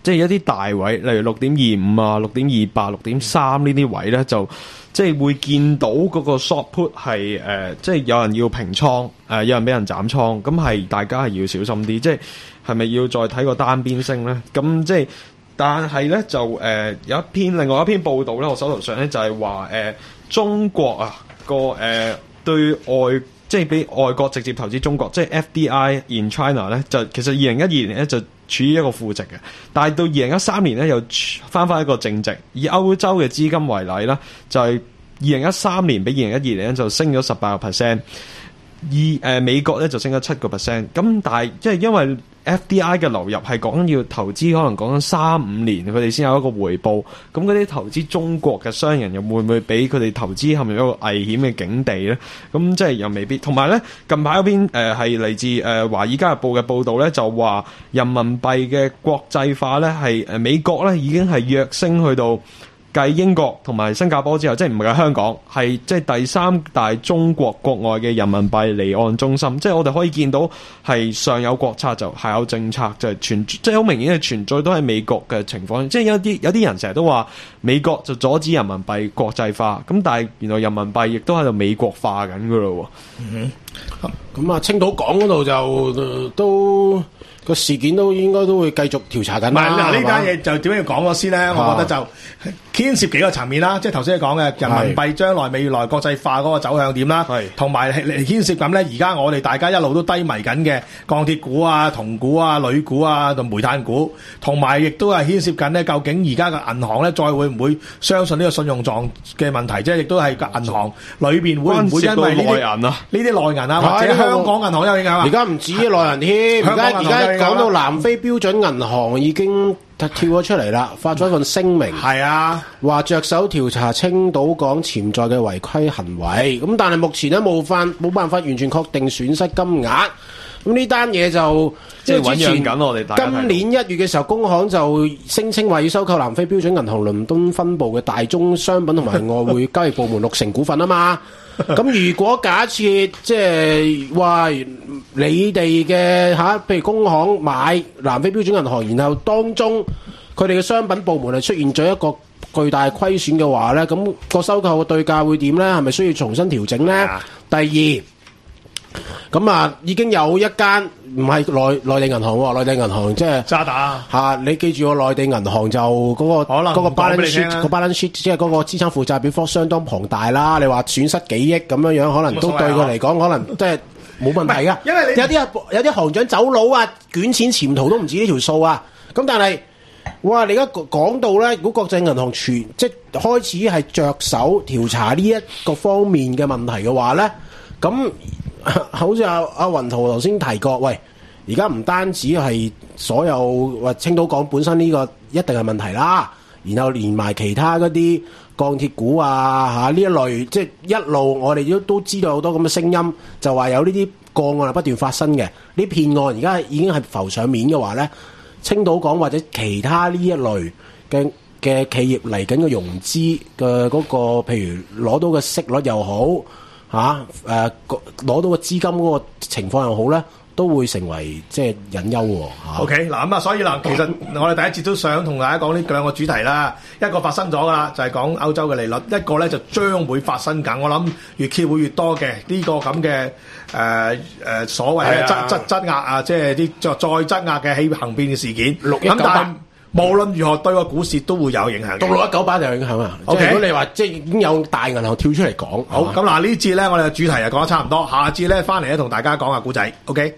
即係一啲大位，例如六點二五啊、六點二八、六點三呢啲位咧，就即係會見到嗰個 short put 係誒、呃，即係有人要平倉，誒、呃、有人俾人斬倉，咁係大家係要小心啲，即係係咪要再睇個單邊升咧？咁即係，但係咧就誒、呃、有一篇另外一篇報道咧，我手頭上咧就係話誒中國啊個誒、呃、對外。即係俾外國直接投資中國，即係 F D I in China 咧，就其實二零一二年咧就處於一個負值嘅，但係到二零一三年咧又翻翻一個正值。以歐洲嘅資金為例啦，就係二零一三年比二零一二年咧就升咗十八個 percent， 而誒、呃、美國咧就升咗七個 percent。咁但係即係因為 F D I 嘅流入係講緊要投資，可能講緊三五年佢哋先有一個回報。咁嗰啲投資中國嘅商人又會唔會俾佢哋投資陷入一個危險嘅境地咧？咁即係又未必。同埋咧，近排嗰篇誒係嚟自誒、呃、華爾街日報嘅報導咧，就話人民幣嘅國際化咧係誒美國咧已經係躍升去到。繼英國同埋新加坡之後，即係唔係香港，係即係第三大中國國外嘅人民幣離岸中心。即係我哋可以見到係上有國策就下有政策，就係存即係好明顯係存在都係美國嘅情況。即係有啲有啲人成日都話美國就阻止人民幣國際化，咁但係原來人民幣亦都喺度美國化緊噶咯。 嗯哼，咁啊，青島港嗰度就、呃、都。個事件都應該都會繼續調查緊啦。 唔係嗱，呢單嘢就點樣要講咗先咧？我覺得就牽涉幾個層面啦，即係頭先你講嘅人民幣將來未來國際化嗰個走向點啦，同埋牽涉緊咧而家我哋大家一路都低迷緊嘅鋼鐵股啊、銅股啊、鋁股啊同煤炭股，同埋亦都係牽涉緊咧究竟而家嘅銀行咧再會唔會相信呢個信用狀嘅問題？即係亦都係個銀行裏邊會唔會因為呢啲內銀啊、呢啲內銀啊，或者香港銀行有影響啊？ 而家唔止內銀添，而家而家。講到南非標準銀行已經跳咗出嚟啦，發咗一份聲明， 係啊， 話着手調查青島港潛在嘅違規行為。咁但係目前咧冇翻冇辦法完全確定損失金額。咁呢單嘢就即係醞釀緊我哋大家。 今年一月嘅時候，工行就聲稱話要收購南非標準銀行倫敦分部嘅大宗商品同埋外匯交易部門六成股份啊嘛。咁如果假設即係話你哋嘅吓，譬如工行買南非標準銀行，然後當中佢哋嘅商品部門係出現咗一個巨大虧損嘅話咧，咁個收購嘅對價會點咧？係咪需要重新調整咧？第二，咁啊已經有一間唔係內內地銀行喎，內地銀行即係渣打嚇，你記住個內地銀行就嗰個嗰個 balance sheet 個 balance sheet 即係嗰個資產負債表方相當龐大啦。你話損失幾億咁樣樣，可能都對佢嚟講，可能即係冇問題噶。因為你有啲有啲行長走佬啊，捲錢潛逃都唔止呢條數啊。咁但係，哇！你而家講到咧，如果國際銀行全即係開始係着手調查呢一個方面嘅問題嘅話咧，咁好似阿阿雲圖頭先提過，喂，而家唔單止係所有或青島港本身呢個一定係問題啦，然後連埋其他嗰啲鋼鐵股啊嚇呢一類，即係一路我哋都都知道好多咁嘅聲音，就話有呢啲個案係不斷發生嘅，呢騙案而家已經係浮上面嘅話咧，青島港或者其他呢一類嘅嘅企業嚟緊嘅融資嘅嗰個，譬如攞到嘅息率又好。嚇誒攞到個資金嗰個情況又好咧，都會成為即係隱憂喎。 O K 嗱咁啊，所以嗱，其實我哋第一節都想同大家講呢兩個主題啦。一個發生咗噶啦，就係、是、講歐洲嘅利率；一個咧就將會發生緊。我諗越揭會越多嘅呢、這個咁嘅誒誒所謂嘅質質質押啊，即係啲再再質押嘅起行變嘅事件。 六一九八。 無論如何對個股市都會有影響嘅。 到六一九八就有影響啊！ Okay? 即係如果你話即係已經有大銀行跳出嚟講， 好咁嗱呢節咧，我哋嘅主題就講得差唔多，下節咧翻嚟咧同大家講下古仔。OK。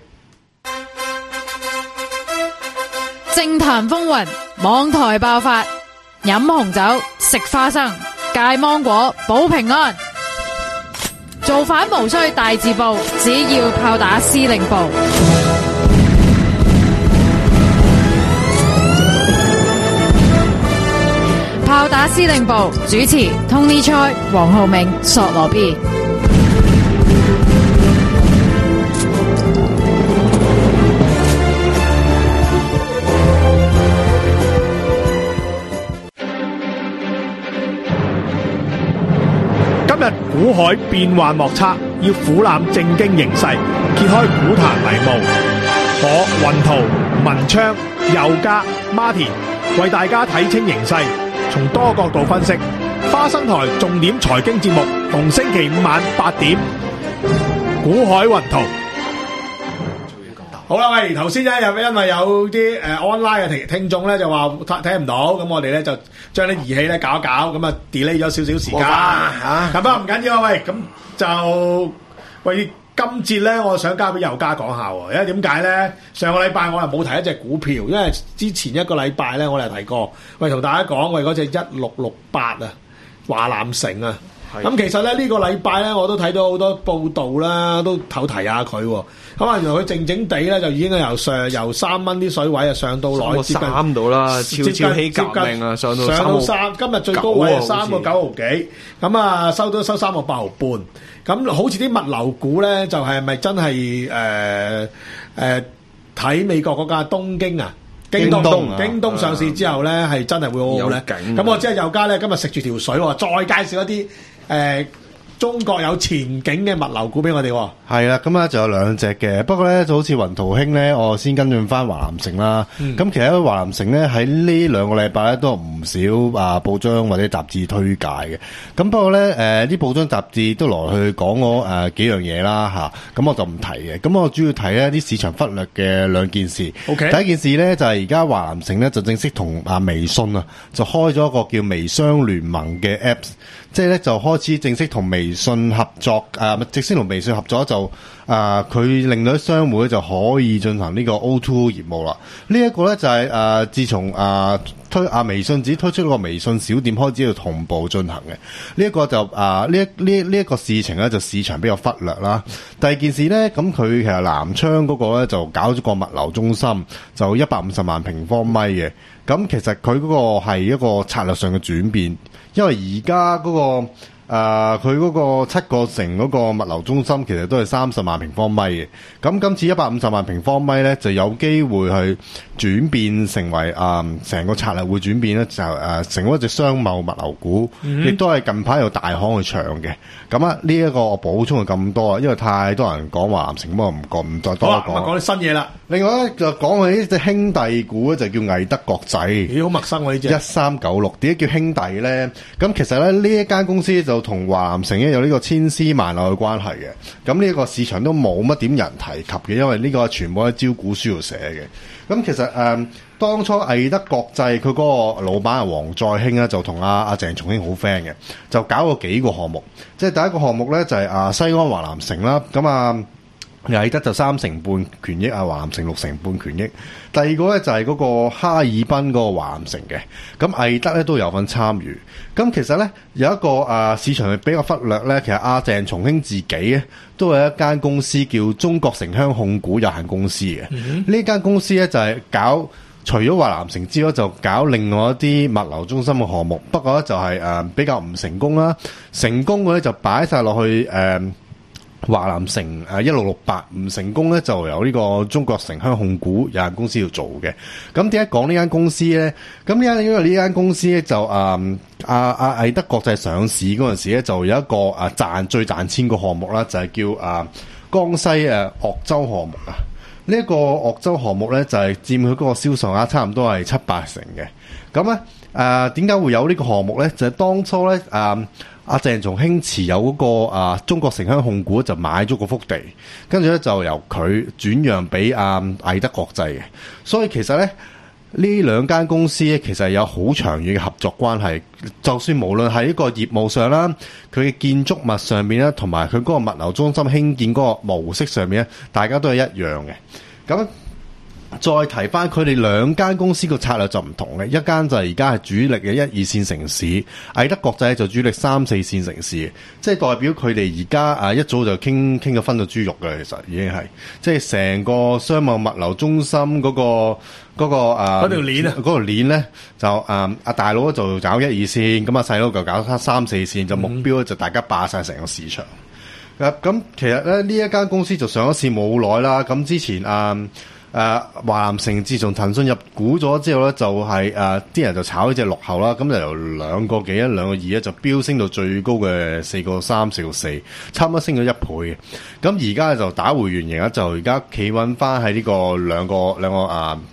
政壇風雲，網台爆發，飲紅酒，食花生，戒芒果，保平安。造反無需大字報，只要炮打司令部。炮打司令部主持 Tony Choi、黃浩銘、索羅 B。 今日股海變幻莫測，要俯瞰政經形勢，揭開股壇迷霧。我雲圖、文昌、佑嘉、Martin 為大家睇清形勢，從多角度分析。花生台重點財經節目，逢星期五晚八點。股海雲圖。好啦，喂，頭先咧又因為有啲誒 online 嘅聽聽眾咧就話睇唔到，咁我哋咧就將啲儀器咧搞一搞，咁啊 delay 咗少少時間嚇。咁啊唔緊要啊，喂，咁就喂今節咧，我想交俾尤家講下喎，因為點解咧？上個禮拜我又冇提一隻股票，因為之前一個禮拜咧我哋提過，喂同大家講，喂嗰隻一六六八啊，華南城啊。咁其實咧呢、呢個禮拜咧我都睇到好多報道啦，都頭提下佢喎。咁啊原來佢靜靜地咧就已經由上由三蚊啲水位啊上到來接近三度啦，悄悄起革命啊，上到上到三，今日最高位係三個九毫幾，咁啊收都收三個八毫半。咁好似啲物流股咧，就係、是、咪真係誒誒睇美國嗰間東京啊？京東，京東，啊、京東上市之後咧，係、啊、真係會好好咧。咁我即係有家咧，今日食住條水喎，再介紹一啲誒、呃、中國有前景嘅物流股俾我哋。 係啦，咁啊就有兩隻嘅，不過咧就好似雲圖興咧，我先跟進翻華南城啦。咁、嗯、其實華南城咧喺呢兩個禮拜咧都有唔少啊報章或者雜誌推介嘅。咁不過咧誒啲報章雜誌都來去講我誒幾樣嘢啦嚇，咁我就唔提嘅。咁我主要提咧啲市場忽略嘅兩件事。 Okay. 第一件事咧就係而家華南城咧就正式同啊微信啊就開咗一個叫微商聯盟嘅 Apps， 即係咧就開始正式同微信合作啊，直先同微信合作就。就啊，佢、呃、令到啲商戶咧就可以進行呢個 O to O 業務啦。呢、這、一個咧就係、是、誒、呃，自從啊、呃、推啊微信只推出呢個微信小店開始要同步進行嘅。呢、這、一個就啊呢一呢呢一個事情咧就市場比較忽略啦。第二件事咧，咁佢其實南昌嗰個咧就搞咗個物流中心，就一百五十萬平方米嘅。咁其實佢嗰個係一個策略上嘅轉變，因為而家嗰個。誒佢嗰個七個城嗰個物流中心其實都係三十萬平方米嘅，咁今次一百五十萬平方米咧就有機會去轉變成為誒成、呃、個策略會轉變咧，就誒、呃、成為一隻商貿物流股，亦、嗯、都係近排有大行去搶嘅。咁啊呢一個我補充係咁多啊，因為太多人講華南城，我唔講唔再多講。 好啦，講啲新嘢啦。 另外咧就講起呢隻兄弟股咧，就叫毅德國際。 咦，好陌生喎呢隻。一三九六，點解叫兄弟咧？咁其實咧呢一間公司就同華南城咧有呢個千絲萬縷嘅關係嘅。咁呢一個市場都冇乜點人提及嘅，因為呢個全部喺招股書度寫嘅。咁其實誒、呃，當初毅德國際佢嗰個老闆係黃載興咧，就同阿阿鄭重興好 friend 嘅，就搞過幾個項目。即係第一個項目咧就係、是、啊西安華南城啦，咁啊。毅德就三成半權益啊，華南城六成半權益。第二個咧就係嗰個哈爾濱嗰個華南城嘅，咁毅德咧都有份參與。咁其實咧有一個啊市場係比較忽略咧，其實阿鄭重興自己咧都有一間公司叫中國城鄉控股有限公司嘅。呢、嗯、間公司咧就係搞除咗華南城之外，就搞另外一啲物流中心嘅項目。不過咧就係誒比較唔成功啦，成功嘅咧就擺晒落去誒。呃華南城誒一六六八唔成功咧，就由呢個中國城鄉控股有限公司要做嘅。咁點解講呢間公司咧？咁呢間因為呢間公司咧就誒阿阿毅德國際上市嗰陣時咧，就有一個誒賺最賺錢個項目啦，就係、是、叫誒、啊、江西誒鄂州項目啊。呢、這、一個鄂州項目咧就係佔佢嗰個銷售額差唔多係七八成嘅。咁咧誒點解會有呢個項目咧？就係、是、當初咧誒。啊阿鄭重興持有嗰、那個啊中國城鄉控股就買咗個幅地，跟住咧就由佢轉讓俾阿毅德國際嘅，所以其實咧呢兩間公司咧其實有好長遠嘅合作關係。就算無論喺一個業務上啦，佢嘅建築物上面咧，同埋佢嗰個物流中心興建嗰個模式上面咧，大家都係一樣嘅。咁再提翻佢哋兩間公司個策略就唔同嘅，一間就係而家係主力嘅一二線城市，毅德國際就主力三四線城市，即係代表佢哋而家啊一早就傾傾咗分咗豬肉嘅，其實已經係即係成個商貿物流中心嗰、嗰個嗰、嗰個啊嗰條鏈啊嗰條鏈咧就啊阿大佬就搞一二線，咁啊細佬就搞三四線，就目標就大家霸晒成個市場。咁、嗯、其實咧呢一間公司就上咗市冇耐啦，咁之前啊。誒、呃、華南城自從騰訊入股咗之後咧，就係誒啲人就炒呢隻落後啦，咁就由兩個幾一兩個二咧，就飆升到最高嘅四個三四個四，差唔多升咗一倍嘅。咁而家就打回原形啦，就而家企穩翻喺呢個兩個兩個啊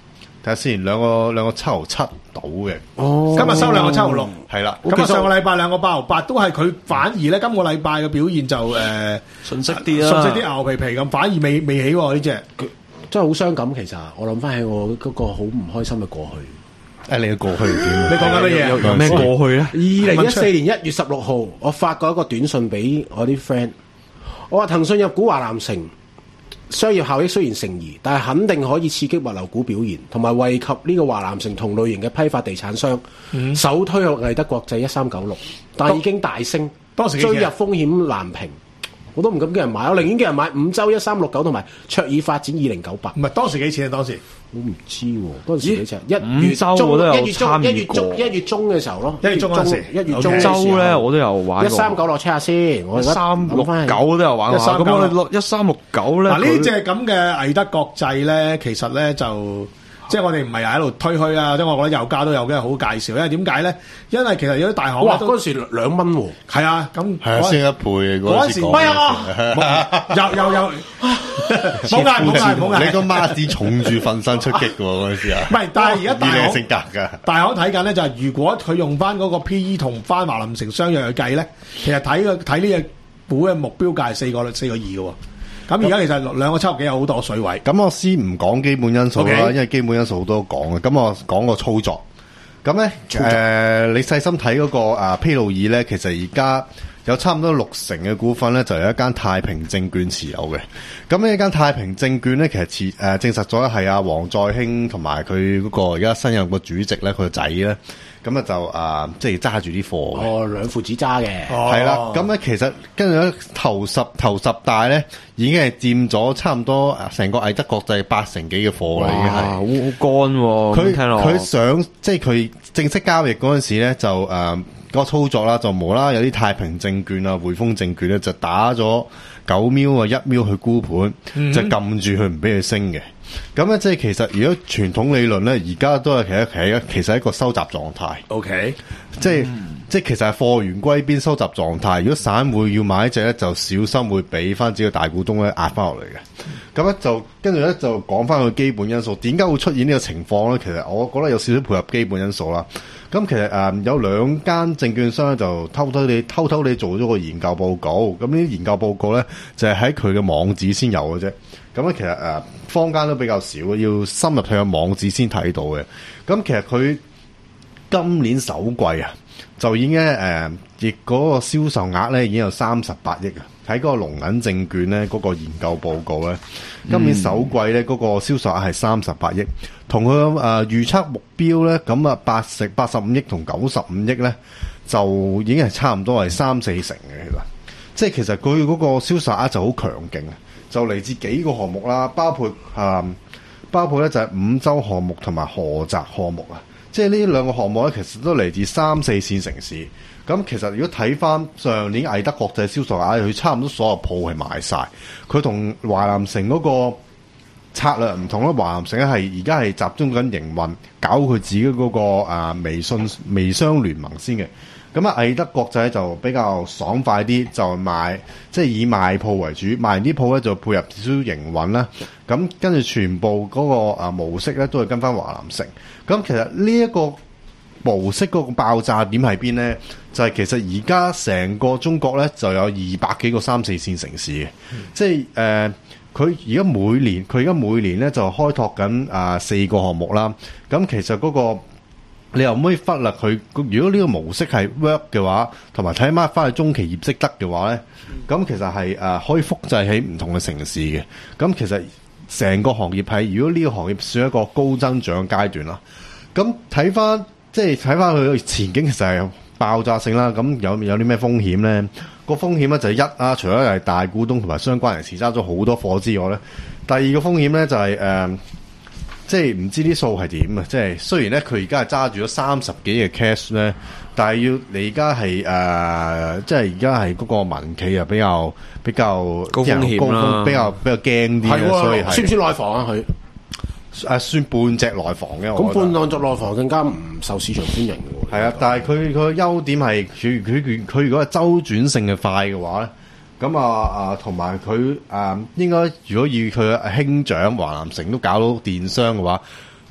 睇下先，兩個兩個七毫七到嘅。 哦，今日收兩個七毫六， 係啦。 咁啊上個禮拜兩個八毫八，都係佢反而咧今個禮拜嘅表現就誒順息啲啦， 順息啲牛皮皮咁，反而未未起喎呢隻， 真係好傷感。其實我諗翻起我嗰個好唔開心嘅過去。 誒，你嘅過去點？ 你講緊乜嘢？ 有咩過去咧？ 二零一四年一月十六號，我發過一個短信俾我啲 friend，我話騰訊入股華南城，商業效益雖然成疑，但係肯定可以刺激物流股表現，同埋惠及呢個華南城同類型嘅批發地產商。嗯、首推向毅德國際一三九六，但已經大升， 當時追入風險難平。我都唔敢叫人買，我寧願叫人買五洲一三六九同埋卓爾發展二零九八。 唔係當時幾錢啊？當時我唔知喎，當時幾錢？一月中我都有參與過， 一月中一月中嘅時候咯， 一月中嗰陣時， 一月中周咧我都有玩過。 一三九六 check 下先，我一三六九都有玩過。咁我哋落一三六九咧， 嗱呢隻咁嘅毅德國際咧，其實咧就。即係我哋唔係喺度推虛啊！即係我覺得油價都有嘅好介紹，因為點解咧？因為其實有啲大行哇，嗰陣時兩蚊喎， 係啊，咁係啊，升一倍嗰陣時，唔係啊，又又又冇嗌冇嗌冇嗌， 你個孖子重住瞓身出擊嘅喎嗰陣時啊！ 唔係，但係而家大行性格㗎， 大行睇緊咧就係如果佢用翻嗰個 P E 同翻華南城相約去計咧，其實睇個睇呢隻股嘅目標價係四個四個二嘅喎。咁而家其實兩個七毫幾有好多水位。 咁我先唔講基本因素啦，okay. 因為基本因素好多講嘅。咁我講個操作。咁咧，誒、呃，你細心睇嗰、那個啊披露易咧，其實而家有差唔多六成嘅股份咧，就有一間太平證券持有嘅。咁呢一間太平證券咧，其實持誒、呃、證實咗係阿黃載興同埋佢嗰個而家新任個主席咧，佢個仔咧。咁啊就啊，即係揸住啲貨嘅。 哦，兩父子揸嘅。 係啦，咁咧其實跟住咧頭十頭十大咧，已經係佔咗差唔多成個毅德國際八成幾嘅貨啦，已經係。 好好乾喎。 佢佢想即係佢正式交易嗰陣時咧，就誒、呃嗰個操作啦，就無啦有啲太平證券啊、匯豐證券咧，就打咗九秒啊、一秒去沽盤，嗯、就撳住佢唔俾佢升嘅。咁咧，即係其實如果傳統理論咧，而家都係其實其實其實係一個收集狀態。 O、okay. K， 即係、嗯、即係其實係貨源歸邊收集狀態。如果散戶要買一隻咧，就小心會俾翻自己大股東咧壓翻落嚟嘅。咁咧就跟住咧就講翻個基本因素，點解會出現呢個情況咧？其實我覺得有少少配合基本因素啦。咁其實誒、呃、有兩間證券商咧就偷偷地偷偷地做咗個研究報告。咁呢啲研究報告咧就係喺佢嘅網址先有嘅啫。咁咧其實誒、呃、坊間都比較少，要深入去個網址先睇到嘅。咁其實佢今年首季啊，就已經誒亦嗰個銷售額咧已經有三十八億啊！喺嗰個龍銀證券咧嗰個研究報告咧，今年首季咧嗰個銷售額係三十八億，同佢誒預測目標咧咁啊八十八十五億同九十五億咧，就已經係差唔多係三四成嘅其實，即係其實佢嗰個銷售額就好強勁啊！就嚟自幾個項目啦，包括啊、嗯，包括咧就係五洲項目同埋菏澤項目啊，即係呢兩個項目咧，其實都嚟自三四線城市。咁其實如果睇翻上年毅德國際銷售額，佢差唔多所有鋪係賣晒。佢同華南城嗰個策略唔同啦，華南城咧係而家係集中緊營運，搞佢自己嗰、那個啊微信微商聯盟先嘅。咁啊，毅德國際就比較爽快啲，就賣即係以賣鋪為主，賣完啲鋪咧就配合少少營運啦。咁跟住全部嗰個啊模式咧都係跟翻華南城。咁其實呢一個模式嗰個爆炸點喺邊咧？就係、是、其實而家成個中國咧就有二百幾個三四線城市嘅，嗯、即係誒佢而家每年佢而家每年咧就開拓緊啊四個項目啦。咁其實嗰、那個你又唔可以忽略佢。如果呢個模式係 work 嘅話，同埋睇翻翻去中期業績得嘅話咧，咁、嗯、其實係誒、呃、可以複製喺唔同嘅城市嘅。咁其實成個行業係如果呢個行業算一個高增長階段啦。咁睇翻即係睇翻佢嘅前景，其實係爆炸性啦。咁有有啲咩風險咧？個風險咧就係一啊，除咗係大股東同埋相關人士揸咗好多貨之外咧，第二個風險咧就係、是、誒。呃即係唔知啲數係點啊！即係雖然咧，佢而家係揸住咗三十幾嘅 cash 咧，但係要你而家係誒，即係而家係嗰個民企啊，比較比較高風險啦， 比較比較驚啲嘅，所以係算唔算內房啊？佢誒算半隻內房嘅， 咁半當作內房更加唔受市場歡迎嘅喎。 係啊，但係佢個優點係佢佢佢佢如果係周轉性嘅快嘅話咧。咁啊啊，同埋佢啊，應該如果以佢兄長華南城都搞到電商嘅話，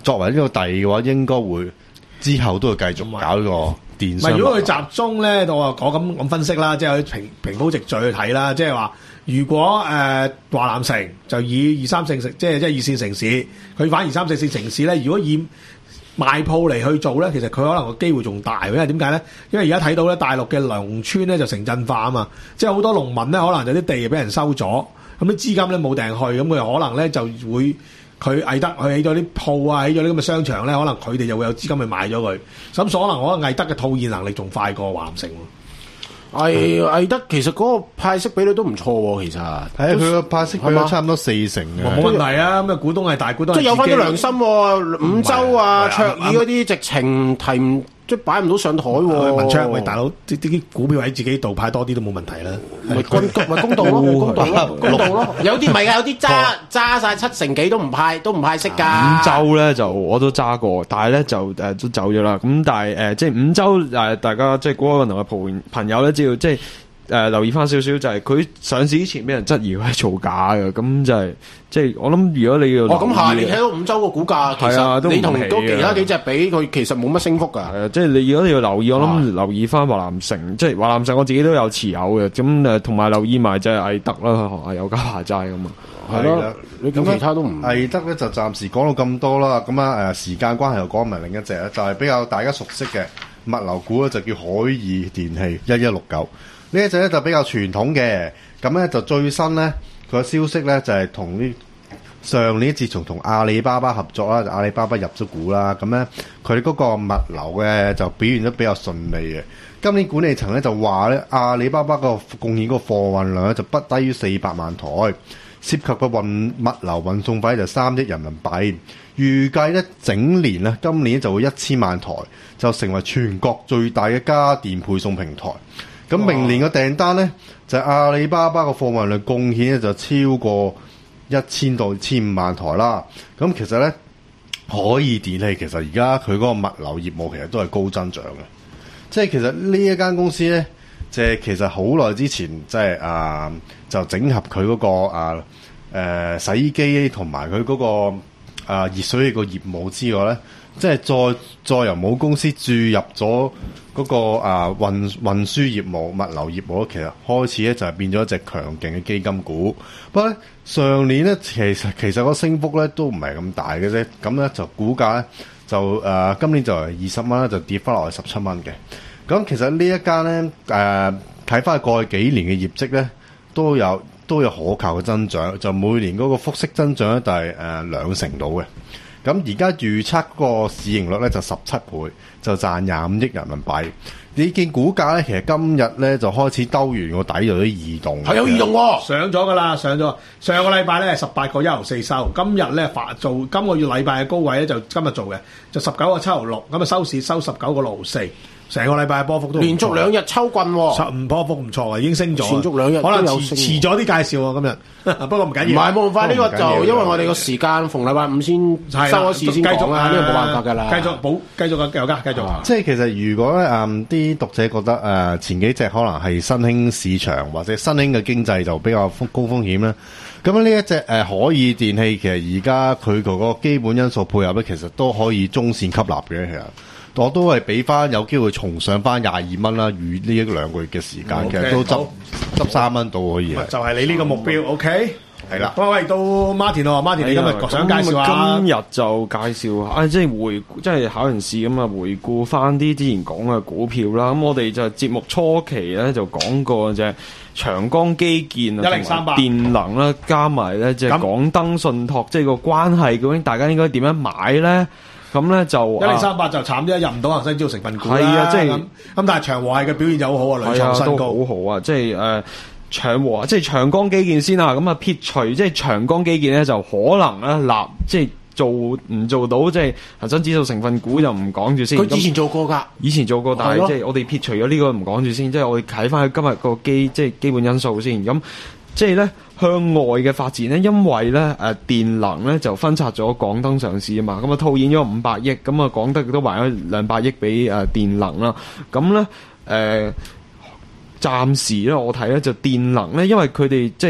作為呢個地嘅話，應該會之後都會繼續搞呢個電商。 唔係，如果佢集中咧，我話講咁咁分析啦，即係平平鋪直敍去睇啦，即係話如果誒、呃、華南城就以二三線城，即係即係二線城市，佢反而三四線城市咧，如果以賣鋪嚟去做咧，其實佢可能個機會仲大，因為點解咧？因為而家睇到咧，大陸嘅農村咧就城鎮化啊嘛，即係好多農民咧，可能有啲地俾人收咗，咁啲資金咧冇埞去，咁佢可能咧就會佢毅德去起咗啲鋪啊，起咗啲咁嘅商場咧，可能佢哋就會有資金去買咗佢，咁所以可能可能毅德嘅套現能力仲快過華南城喎。 毅毅德其實嗰個派息比率都唔錯喎，其實係啊，佢個派息比率差唔多四成嘅， 冇問題啊。咁啊，股東係大股東， 即係有翻啲良心喎。五洲啊、卓爾嗰啲直情提唔即係擺唔到上台喎。 文昌，喂大佬，啲啲股票喺自己度派多啲都冇問題啦。 咪公咪公道咯，公道咯，公道咯。有啲唔係㗎，有啲揸揸曬七成幾都唔派，都唔派息㗎。 五洲咧就我都揸過，但係咧就誒都走咗啦。咁但係誒即係五洲誒，大家即係股海運動嘅朋朋友咧，只要即係。誒、呃、留意翻少少，就係佢上市之前俾人質疑佢係造假嘅，咁就係、是、即係我諗，如果你要哦咁下你睇到五洲個股價，其實、啊、你同嗰其他幾隻比，佢其實冇乜升幅㗎。 係啊，即係你如果你要留意，我諗留意翻華南城，即係華南城我自己都有持有嘅，咁誒同埋留意埋就係毅德啦，學有家華齋咁啊。 係咯，你咁其他都唔毅德咧就暫時講到咁多啦。咁啊誒時間關係又講埋另一隻咧，就係、是、比較大家熟悉嘅物流股咧，就叫海爾電器一一六九。呢一隻咧就比較傳統嘅，咁咧就最新咧佢個消息咧就係同呢上年自從同阿里巴巴合作啦，阿里巴巴入咗股啦，咁咧佢哋嗰個物流嘅就表現得比較順利嘅。今年管理層咧就話咧阿里巴巴個貢獻嗰個貨運量咧就不低於四百萬台，涉及嘅運物流運送費就三億人民幣，預計咧整年咧今年就會一千萬台，就成為全國最大嘅家電配送平台。咁明年嘅訂單咧，就係、阿里巴巴個貨運量貢獻咧就超過一千到千五萬台啦。咁其實咧，海爾電器其實而家佢嗰個物流業務其實都係高增長嘅。即係其實呢一間公司咧，即係其實好耐之前即係啊，就整合佢嗰、嗰個啊誒、呃、洗衣機同埋佢嗰個啊熱水器個業務之外咧，即係再再由母公司注入咗。嗰、那個啊運運輸業務、物流業務其實開始咧就係變咗一隻強勁嘅基金股。不過咧上年咧其實其實個升幅咧都唔係咁大嘅啫。咁咧就股價咧就誒、呃、今年就係二十蚊咧就跌翻落去十七蚊嘅。咁其實呢一間咧誒睇翻過去幾年嘅業績咧都有都有可靠嘅增長，就每年嗰個複息增長咧就係誒兩成到嘅。咁而家預測個市盈率咧就十七倍，就賺廿五億人民幣。你見股價咧，其實今日咧就開始兜完個底，有啲異動。 係有異動喎、哦， 上咗噶啦，上咗。上個禮拜咧係十八個一毫四收，今日咧發做今個月禮拜嘅高位咧就今日做嘅，就十九個七毫六，咁啊收市收十九個六毫四。成個禮拜嘅波幅都連續兩日抽棍喎， 十五波幅唔錯啊，已經升咗。 連續兩日可能遲遲咗啲介紹啊，今日不過唔緊要。 唔係冇辦法，呢個就因為我哋個時間逢禮拜五先收咗市先講啊，呢個冇辦法㗎啦。 繼續保，繼續嘅有㗎，繼續。 即係其實如果咧誒啲讀者覺得誒、呃、前幾隻可能係新興市場或者新興嘅經濟就比較高風險啦。咁呢一隻誒、呃、海爾電器其實而家佢個個基本因素配合咧，其實都可以中線吸納嘅其實。我都係俾翻有機會重上翻廿二蚊啦，預呢一兩個月嘅時間，其實都執執三蚊到可以。 就係、是、你呢個目標、嗯、，OK？係啦。喂喂，到 Martin 咯 ，Martin 你今日想介紹下？ 今日就介紹下，即係回，即係考完試咁啊，回顧翻啲之前講嘅股票啦。咁我哋就節目初期咧就講過隻長江基建啊， 一零三八電能啦，加埋咧即係港燈信託，即係個關係究竟大家應該點樣買咧？咁咧就一零三八就慘啲，入唔到恒生指數成分股啦。係啊，即係咁。 咁但係長和係嘅表現就好好啊，屢創新高， 好好啊！即係誒、呃、長和，即係長江基建先啊。咁啊撇除即係長江基建咧，就可能咧立即係做唔做到即係恒生指數成分股就唔講住先。 佢以前做過㗎， 以前做過，但係即係我哋撇除咗呢個唔講住先，即係我哋睇翻佢今日個基即係基本因素先咁。即係咧向外嘅發展咧，因為咧誒、呃、電能咧就分拆咗港燈上市啊嘛，咁啊套現咗五百億，咁啊港燈亦都還咗兩百億俾誒電能啦。咁咧誒暫時咧我睇咧就電能咧，因為佢哋即係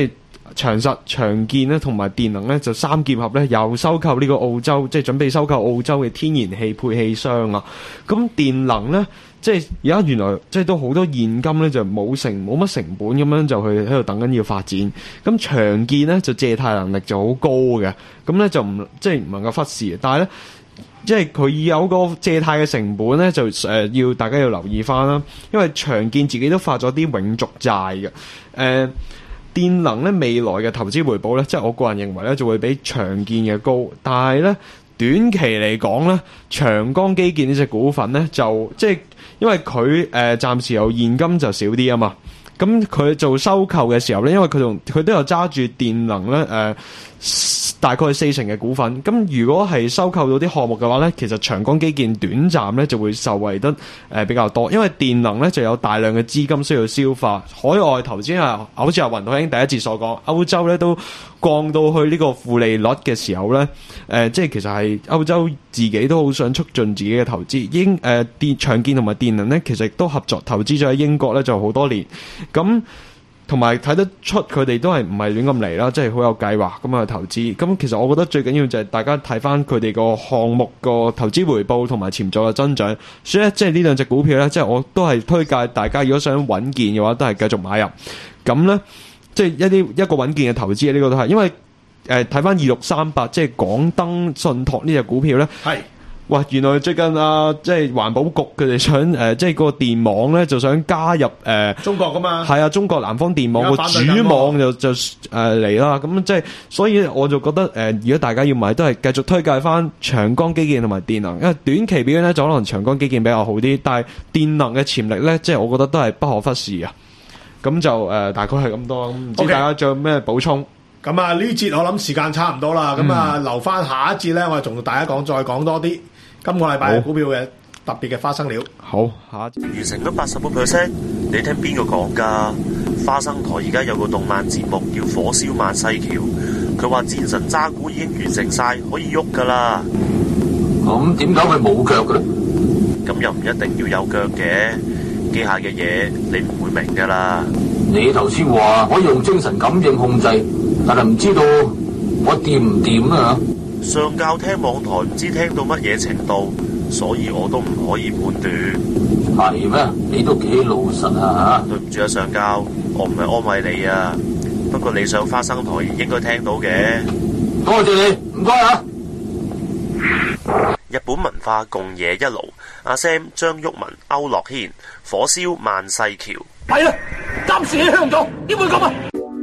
長實、長建咧同埋電能咧就三劍合咧，又收購呢個澳洲，即係準備收購澳洲嘅天然氣配氣商啊。咁電能咧，即係而家原來即係都好多現金咧就冇成冇乜成本咁樣就去喺度等緊要發展。咁長建咧就借貸能力就好高嘅，咁咧就唔即係唔能夠忽視。但係咧，即係佢有個借貸嘅成本咧，就誒、呃、要大家要留意翻啦。因為長建自己都發咗啲永續債嘅，誒、呃。電能咧未來嘅投資回報咧，即係我個人認為咧就會比長建嘅高，但係咧短期嚟講咧，長江基建呢隻股份咧就即係因為佢誒暫時有現金就少啲啊嘛，咁佢做收購嘅時候咧，因為佢同佢都有揸住電能咧誒。呃大概四成嘅股份，咁如果係收購到啲項目嘅話呢，其實長江基建短暫呢就會受惠得誒比較多，因為電能呢就有大量嘅資金需要消化，海外投資啊，好似阿雲導兄第一節所講，歐洲呢都降到去呢個負利率嘅時候呢，誒、呃、即係其實係歐洲自己都好想促進自己嘅投資，英誒電長建同埋電能呢，其實亦都合作投資咗喺英國呢就好多年，咁。同埋睇得出佢哋都係唔係亂咁嚟啦，即係好有計劃咁樣去投資。咁其實我覺得最緊要就係大家睇翻佢哋個項目個投資回報同埋潛在嘅增長。所以咧，即係呢兩隻股票咧，即係我都係推介大家，如果想穩健嘅話，都係繼續買入。咁咧，即係一啲一個穩健嘅投資呢、呢個都係，因為誒睇翻二六三八，即係港燈信託呢隻股票咧，係。哇！原來最近啊，即係環保局佢哋想誒、呃，即係個電網咧就想加入誒、呃、 中國噶嘛， 係啊，中國南方電網個主網就就誒嚟啦。咁、呃、即係所以我就覺得誒、呃，如果大家要買，都係繼續推介翻長江基建同埋電能，因為短期表現咧就可能長江基建比較好啲，但係電能嘅潛力咧，即係我覺得都係不可忽視啊。咁就誒、呃、大概係咁多，唔知大家仲有咩補充？ 咁啊呢節我諗時間差唔多啦，咁、嗯、啊留翻下一節咧，我哋同大家講，再講多啲。今個禮拜嘅股票嘅特別嘅花生料， 好下完成咗八十個 percent，你聽邊個講㗎？花生台而家有個動漫節目叫《火燒萬世橋》，佢話戰神渣古已經完成晒，可以喐㗎啦。 咁點解佢冇腳嘅咧？ 咁又唔一定要有腳嘅，機械嘅嘢你唔會明㗎啦。 你頭先話可以用精神感應控制，但係唔知道我掂唔掂啊？ 上教聽網台唔知聽到乜嘢程度，所以我都唔可以判斷。 係咩？你都幾老實啊！ 對唔住啊，上教，我唔係安慰你啊。不過你上花生台應該聽到嘅。 多謝你，唔該啊！ 日本文化共冶一爐，阿 Sam、張旭文、區諾軒，火燒萬世橋。 係啦，暫時喺香港，點會咁啊？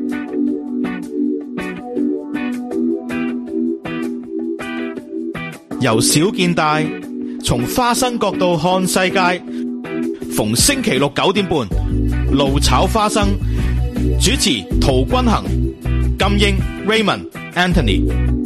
由小見大，從花生角度看世界。逢星期六九點半，爐炒花生。主持陶君行、金英、Raymond、Anthony。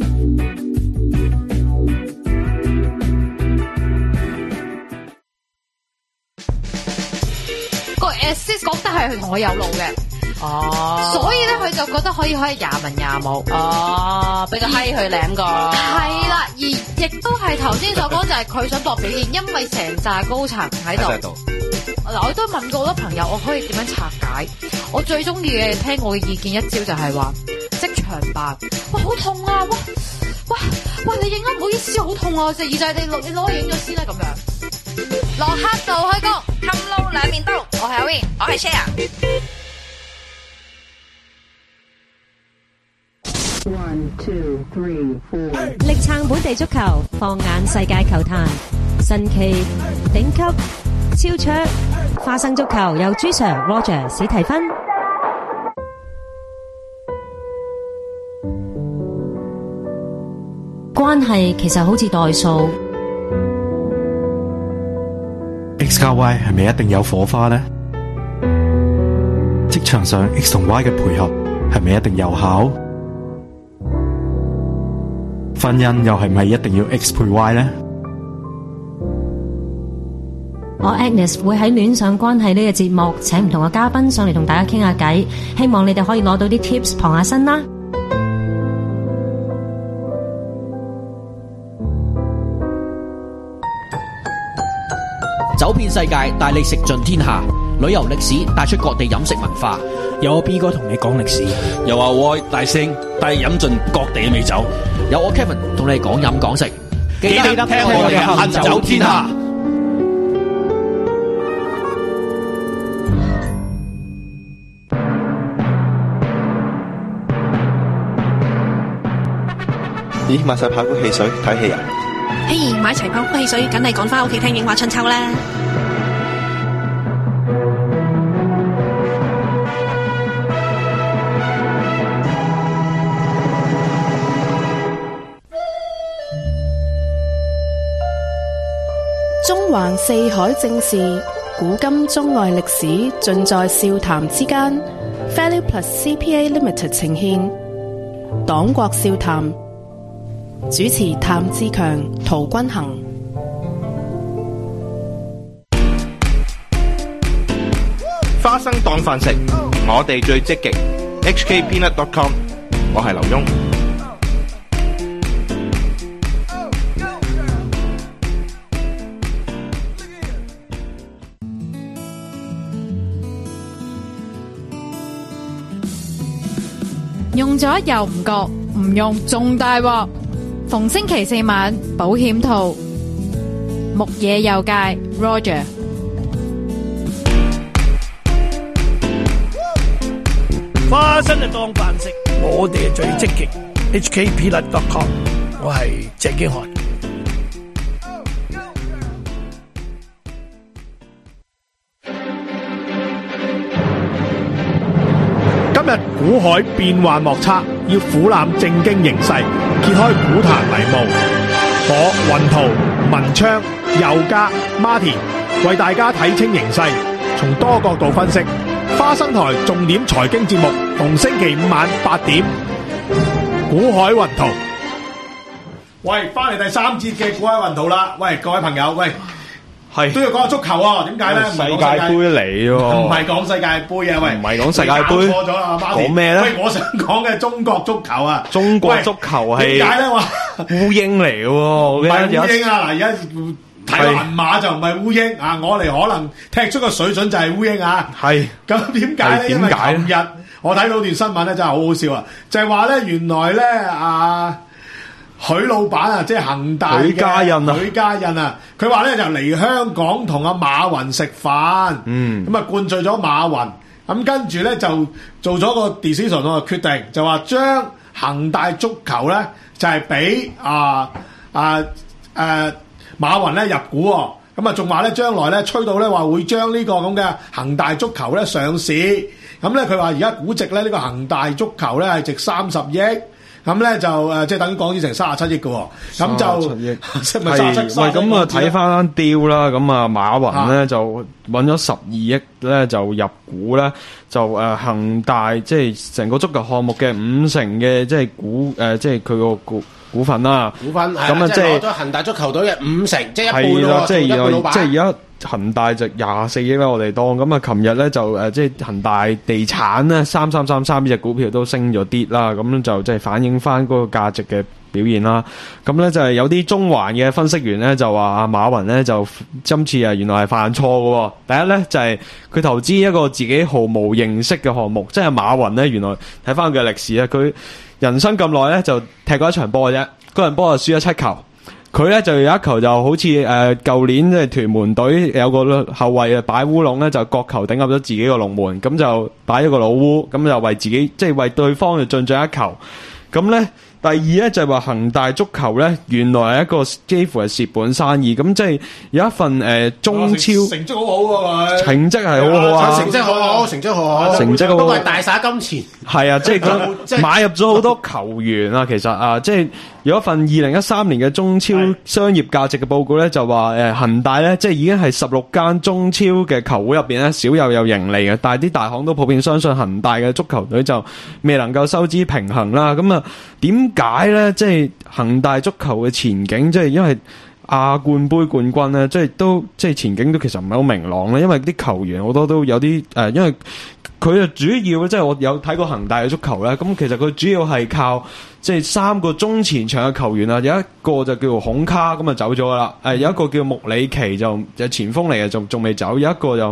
個 assist 覺得係我有路嘅。哦，所以咧佢就覺得可以可以廿文廿武， 哦，俾個閪佢舐個， 係啦，而亦都係頭先所講就係佢想搏表現，因為成扎高層喺度。嗱，我都問過好多朋友，我可以點樣拆解？我最中意嘅聽我嘅意見一招就係話即場扮，哇好痛啊，哇哇哇你影啊，唔好意思，好痛啊，隻耳仔你攞你攞去影咗先啦咁樣。落黑道開工，冚撈兩面刀，我係阿 Win， 我係 Share。 One, two, three, four. 力撐本地足球，放眼世界球壇，神奇、頂級、超卓，花生足球由朱 Sir、Roger、史提芬。關係其實好似代數 ，X 加 Y 係咪一定有火花呢？職場上 X 同 Y 嘅配合係咪一定有效？婚姻又係咪一定要 X 配 Y 呢？ 我 Agnes 會喺戀上關係呢個節目請唔同嘅嘉賓上嚟同大家傾下偈，希望你哋可以攞到啲 tips 傍下身啦。 走遍世界，帶你食盡天下，旅遊歷史帶出各地飲食文化。 有我 B 哥同你講歷史， 有阿威大聲帶飲盡各地嘅美酒， 有我 Kevin 同你講飲講食， 記得聽我哋行走天下。 咦，買晒跑酷汽水睇戲啊！ 嘿，買齊跑酷汽水，梗係趕翻屋企聽影畫春秋啦！ 中環四海正事，古今中外歷史，盡在笑談之間。Value Plus C P A Limited 呈獻黨國笑談，主持譚志強、陶君行。 花生當飯食，我哋最積極。H K Peanut dot com， 我係劉墉。 用咗又唔覺，唔用仲大鑊。逢星期四晚保險套，木野佑介 Roger。 花生就當飯食，我哋係最積極。H K Peanut dot com， 我係鄭經翰。 今日股海變幻莫測，要俯瞰政經形勢，揭開股壇迷霧。我雲圖、文昌、佑嘉、Martin 為大家睇清形勢，從多角度分析。花生台重點財經節目，逢星期五晚八點。股海雲圖，喂，翻嚟第三節嘅股海雲圖啦。喂，各位朋友，喂。 係都要講下足球啊？點解咧？ 世界盃嚟喎， 唔係講世界盃啊！喂， 唔係講世界盃， 錯咗啦， 講咩咧？ 喂，我想講嘅中國足球啊！ 中國足球係點解咧？話烏蠅嚟嘅喎，唔係烏蠅啊！嗱，而家睇銀碼就唔係烏蠅啊！我哋可能踢出個水準就係烏蠅啊！ 係咁點解咧？因為琴日我睇到段新聞咧，真係好好笑啊！就係話咧，原來咧啊。許老闆啊，即係恒大嘅許家印啊，許家印啊，佢話咧就嚟香港同阿馬雲食飯，嗯，咁啊灌醉咗馬雲，咁跟住咧就做咗個 decision 個決定，就話將恒大足球咧就係俾啊啊誒馬雲咧入股喎，咁啊仲話咧將來咧吹到咧話會將呢個咁嘅恒大足球咧上市，咁咧佢話而家估值咧呢個恒大足球咧係值三十億。咁咧就誒，即係等於港紙成三十七億嘅喎，咁就係咪三十七？ 喂，咁啊睇翻雕啦，咁啊馬雲咧就揾咗十二億咧就入股咧，就誒恒大即係成個足球項目嘅五成嘅即係股誒，即係佢個股股份啦。 股份咁啊，即係攞咗恒大足球隊嘅五成，即係一半咯。 即係原來即係而家恒大就廿四億啦，我哋當咁啊，琴日咧就誒，即係恒大地產咧三三三三呢隻股票都升咗啲啦，咁就即係反映翻嗰個價值嘅表現啦。咁咧就係有啲中環嘅分析員咧就話阿馬雲咧就今次啊原來係犯錯嘅。第一咧就係佢投資一個自己毫無認識嘅項目，即係馬雲咧原來睇翻佢嘅歷史啊，佢人生咁耐咧就踢過一場波嘅啫，嗰場波就輸咗七球。佢咧就有一球就好似誒舊年即係屯門隊有個後衛啊擺烏龍咧，就角球頂入咗自己個龍門，咁就擺一個老烏，咁就為自己即係為對方就進咗一球。咁咧第二咧就係話恒大足球咧原來係一個幾乎係蝕本生意，咁即係有一份誒、呃、中超成績好好喎佢， 成績係好好啊，成績好好，成績好好， 成績好， 不過係大灑金錢。 係啊，即係佢買入咗好多球員啊，其實啊，即係有一份二零一三年嘅中超商業價值嘅報告咧，就話誒恒大咧，即係已經係十六間中超嘅球會入邊咧少有有盈利嘅，但係啲大行都普遍相信恒大嘅足球隊就未能夠收支平衡啦。咁啊，點解咧？即係恒大足球嘅前景，即係因為亞冠杯冠軍咧，即係都即係前景都其實唔係好明朗咧，因為啲球員好多都有啲誒、呃，因為佢啊主要即係我有睇過恒大嘅足球咧，咁其實佢主要係靠即係三個中前場嘅球員啊，有一個就叫做孔卡咁啊走咗噶啦，誒有一個叫穆里奇就就前鋒嚟嘅，仲仲未走，有一個就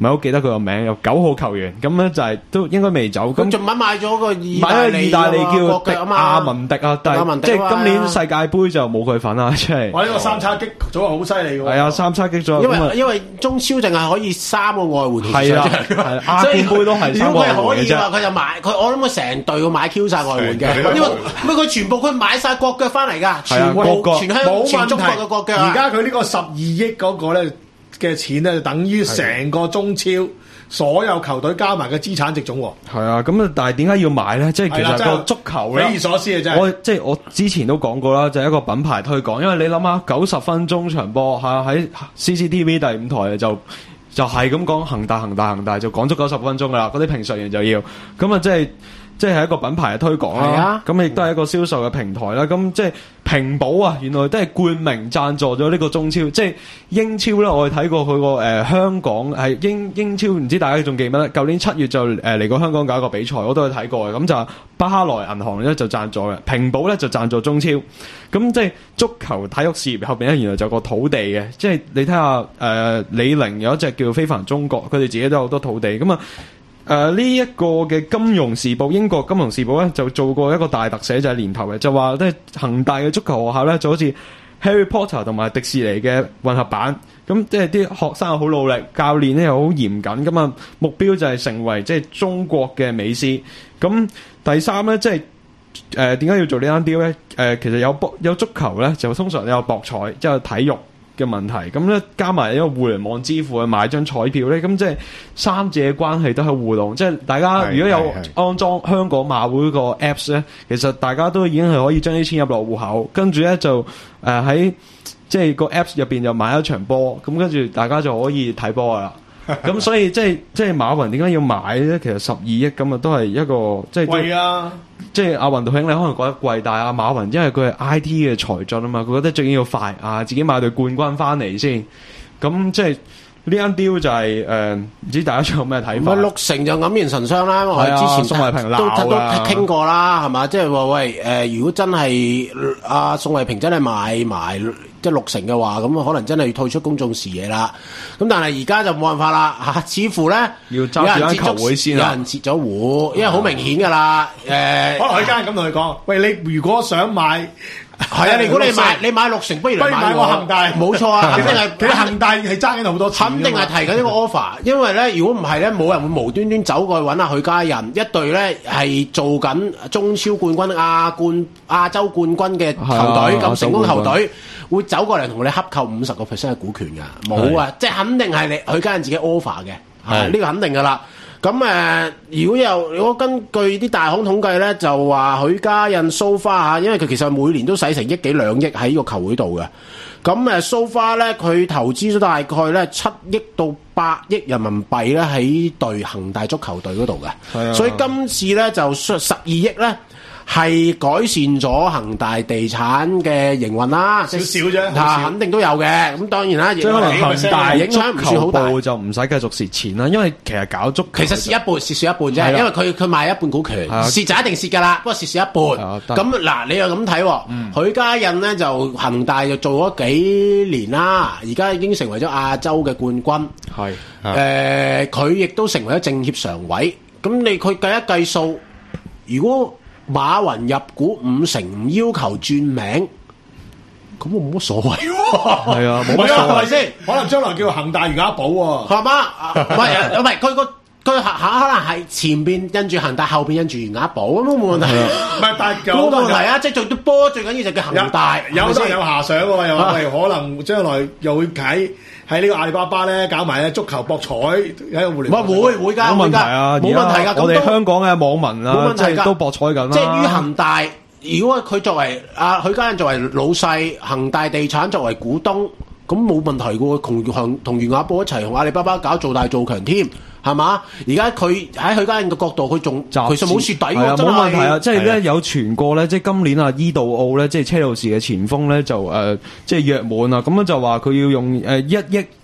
唔係好記得佢個名，有九號球員，咁咧就係都應該未走。咁仲買買咗個意買咗意大利叫迪啊嘛， 亞文迪啊，但係即係今年世界盃就冇佢份啦，即係。 哇！呢個三叉戟組合好犀利喎。 係啊，三叉戟組合。 因為因為中超淨係可以三個外援。 係啊，係啊，亞冠盃都係三個外援嘅啫。 如果佢可以嘅話，佢就買佢，我諗佢成隊要買 Q 晒外援嘅，因為咩佢全部佢買晒國腳翻嚟㗎，全部全香全中國嘅國腳。 而家佢呢個十二億嗰個咧嘅錢咧，就等於成個中超所有球隊加埋嘅資產值總喎。 係啊，咁啊，但係點解要買咧？即係其實個足球咧， 匪夷所思啊！真係。 我即係我之前都講過啦，就係、是、一個品牌推廣。因為你諗下，九十分鐘場波嚇喺 C C T V 第五台就就係咁講恒大恒大恒大，就講足九十分鐘噶啦。嗰啲評述員就要咁啊，即係。即係一個品牌嘅推廣啦，咁亦都係一個銷售嘅平台啦。咁即係平保啊，原來都係冠名贊助咗呢個中超。即係英超咧，我哋睇過佢個誒香港係英英超，唔知大家仲記唔記得？舊年七月就誒嚟過香港搞一個比賽，我都有睇過嘅。咁就巴哈萊銀行咧就贊助嘅，平保咧就贊助中超。咁即係足球體育事業後邊咧，原來就有個土地嘅。即係你睇下誒李寧有一隻叫非凡中國，佢哋自己都有好多土地。咁啊〜誒呢一個嘅金融時報，英國金融時報咧就做過一個大特寫，就係、是、年頭嘅，就話即係恒大嘅足球學校咧，就好似 Harry Potter 同埋迪士尼嘅混合版。咁即係啲學生又好努力，教練咧又好嚴謹。咁啊目標就係成為即係中國嘅美斯。咁第三咧，即係誒點解要做呢單 deal 咧？誒、呃、其實有博有足球咧，就通常有博彩，即係體育嘅問題，咁咧加埋一個互聯網支付去買張彩票咧，咁即係三者嘅關係都係互動，即係大家如果有安裝香港馬會個 Apps 咧，其實大家都已經係可以將啲錢入落戶口，跟住咧就誒喺、呃、即係個 Apps 入邊就買一場波，咁跟住大家就可以睇波噶啦。咁所以即係即係馬雲點解要買咧？其實十二億咁啊，都係一個即係貴啊！即係阿雲道兄，你可能覺得貴，但係阿馬雲因為佢係 I T 嘅才俊啊嘛，佢覺得最緊要快啊，自己買隊冠軍翻嚟先。咁即係呢間 deal 就係、是、誒，唔、呃、知大家仲有咩睇法？ 六成就黯然神傷啦，我哋之前宋慧平都都傾過啦，係嘛？即係話喂誒、呃，如果真係阿、啊、宋慧平真係買埋。即係六成嘅話，咁可能真係要退出公眾視野啦。咁但係而家就冇辦法啦嚇，似乎咧要揸住間球會先有人截咗戶，因為好明顯㗎啦。誒、呃， 可能佢間咁同佢講，喂，你如果想買， 係啊，如果你買你買六成，不如嚟買我恒大，冇錯啊，肯定係佢恒大係爭緊好多錢， 肯定係提緊呢個 offer。因為咧，如果唔係咧，冇人會無端端走過去揾下許家印一隊咧係做緊中超冠軍、亞冠、亞洲冠軍嘅球隊咁、啊、成功球隊。會走過嚟同你洽購五十個 percent 嘅股權㗎，冇啊！即係肯定係你許家印自己 offer 嘅，係呢個肯定㗎啦。咁誒、呃，如果有如果根據啲大行統計咧，就話許家印 so far 嚇，因為佢其實每年都使成億幾兩億喺呢個球會度嘅。咁誒 so far 咧，佢投資咗大概咧七億到八億人民幣咧喺隊恒大足球隊嗰度嘅，所以今次咧就十二億咧。係改善咗恒大地產嘅營運啦， 少少啫， 嚇肯定都有嘅。咁當然啦， 即係可能恒大影響唔算好大， 就唔使繼續蝕錢啦。因為其實搞足球其實蝕一半，蝕少一半啫。因為佢佢賣一半股權，蝕就一定蝕㗎啦。不過蝕少一半。咁嗱，你又咁睇，嗯、許家印咧就恒大就做咗幾年啦，而家已經成為咗亞洲嘅冠軍。係誒，佢、呃、亦都成為咗政協常委。咁你佢計一計數，如果馬雲入股五成，唔要求轉名，咁我冇乜所謂喎。係啊，冇乜所謂，係咪先？ 可能將來叫恒大余額寶喎， 係嘛？唔係唔係，佢個佢可能係前邊印住恒大，後邊印住余額寶，咁都冇問題。 唔係，但係冇問題啊！即係做啲波，最緊要就叫恒大。 有都有遐想喎，又話喂，可能將來又會睇。喺呢個阿里巴巴咧搞埋咧足球博彩喺個互聯網， 唔會會㗎， 冇問題啊！ 冇問題㗎。 我哋香港嘅網民啊， 冇問題㗎， 即係都博彩緊啦。 即係於恒大，如果佢作為阿許家印作為老細，恒大地產作為股東，咁冇問題嘅喎，同同同余額寶一齊同阿里巴巴搞做大做強添。係嘛？而家佢喺許家印嘅角度，佢仲其實冇蝕底喎，真係冇問題啊！即係咧有傳過咧，即係今年啊伊杜奧咧，即係車路士嘅前鋒咧就誒、呃、即係約滿啊，咁樣就話佢要用誒一億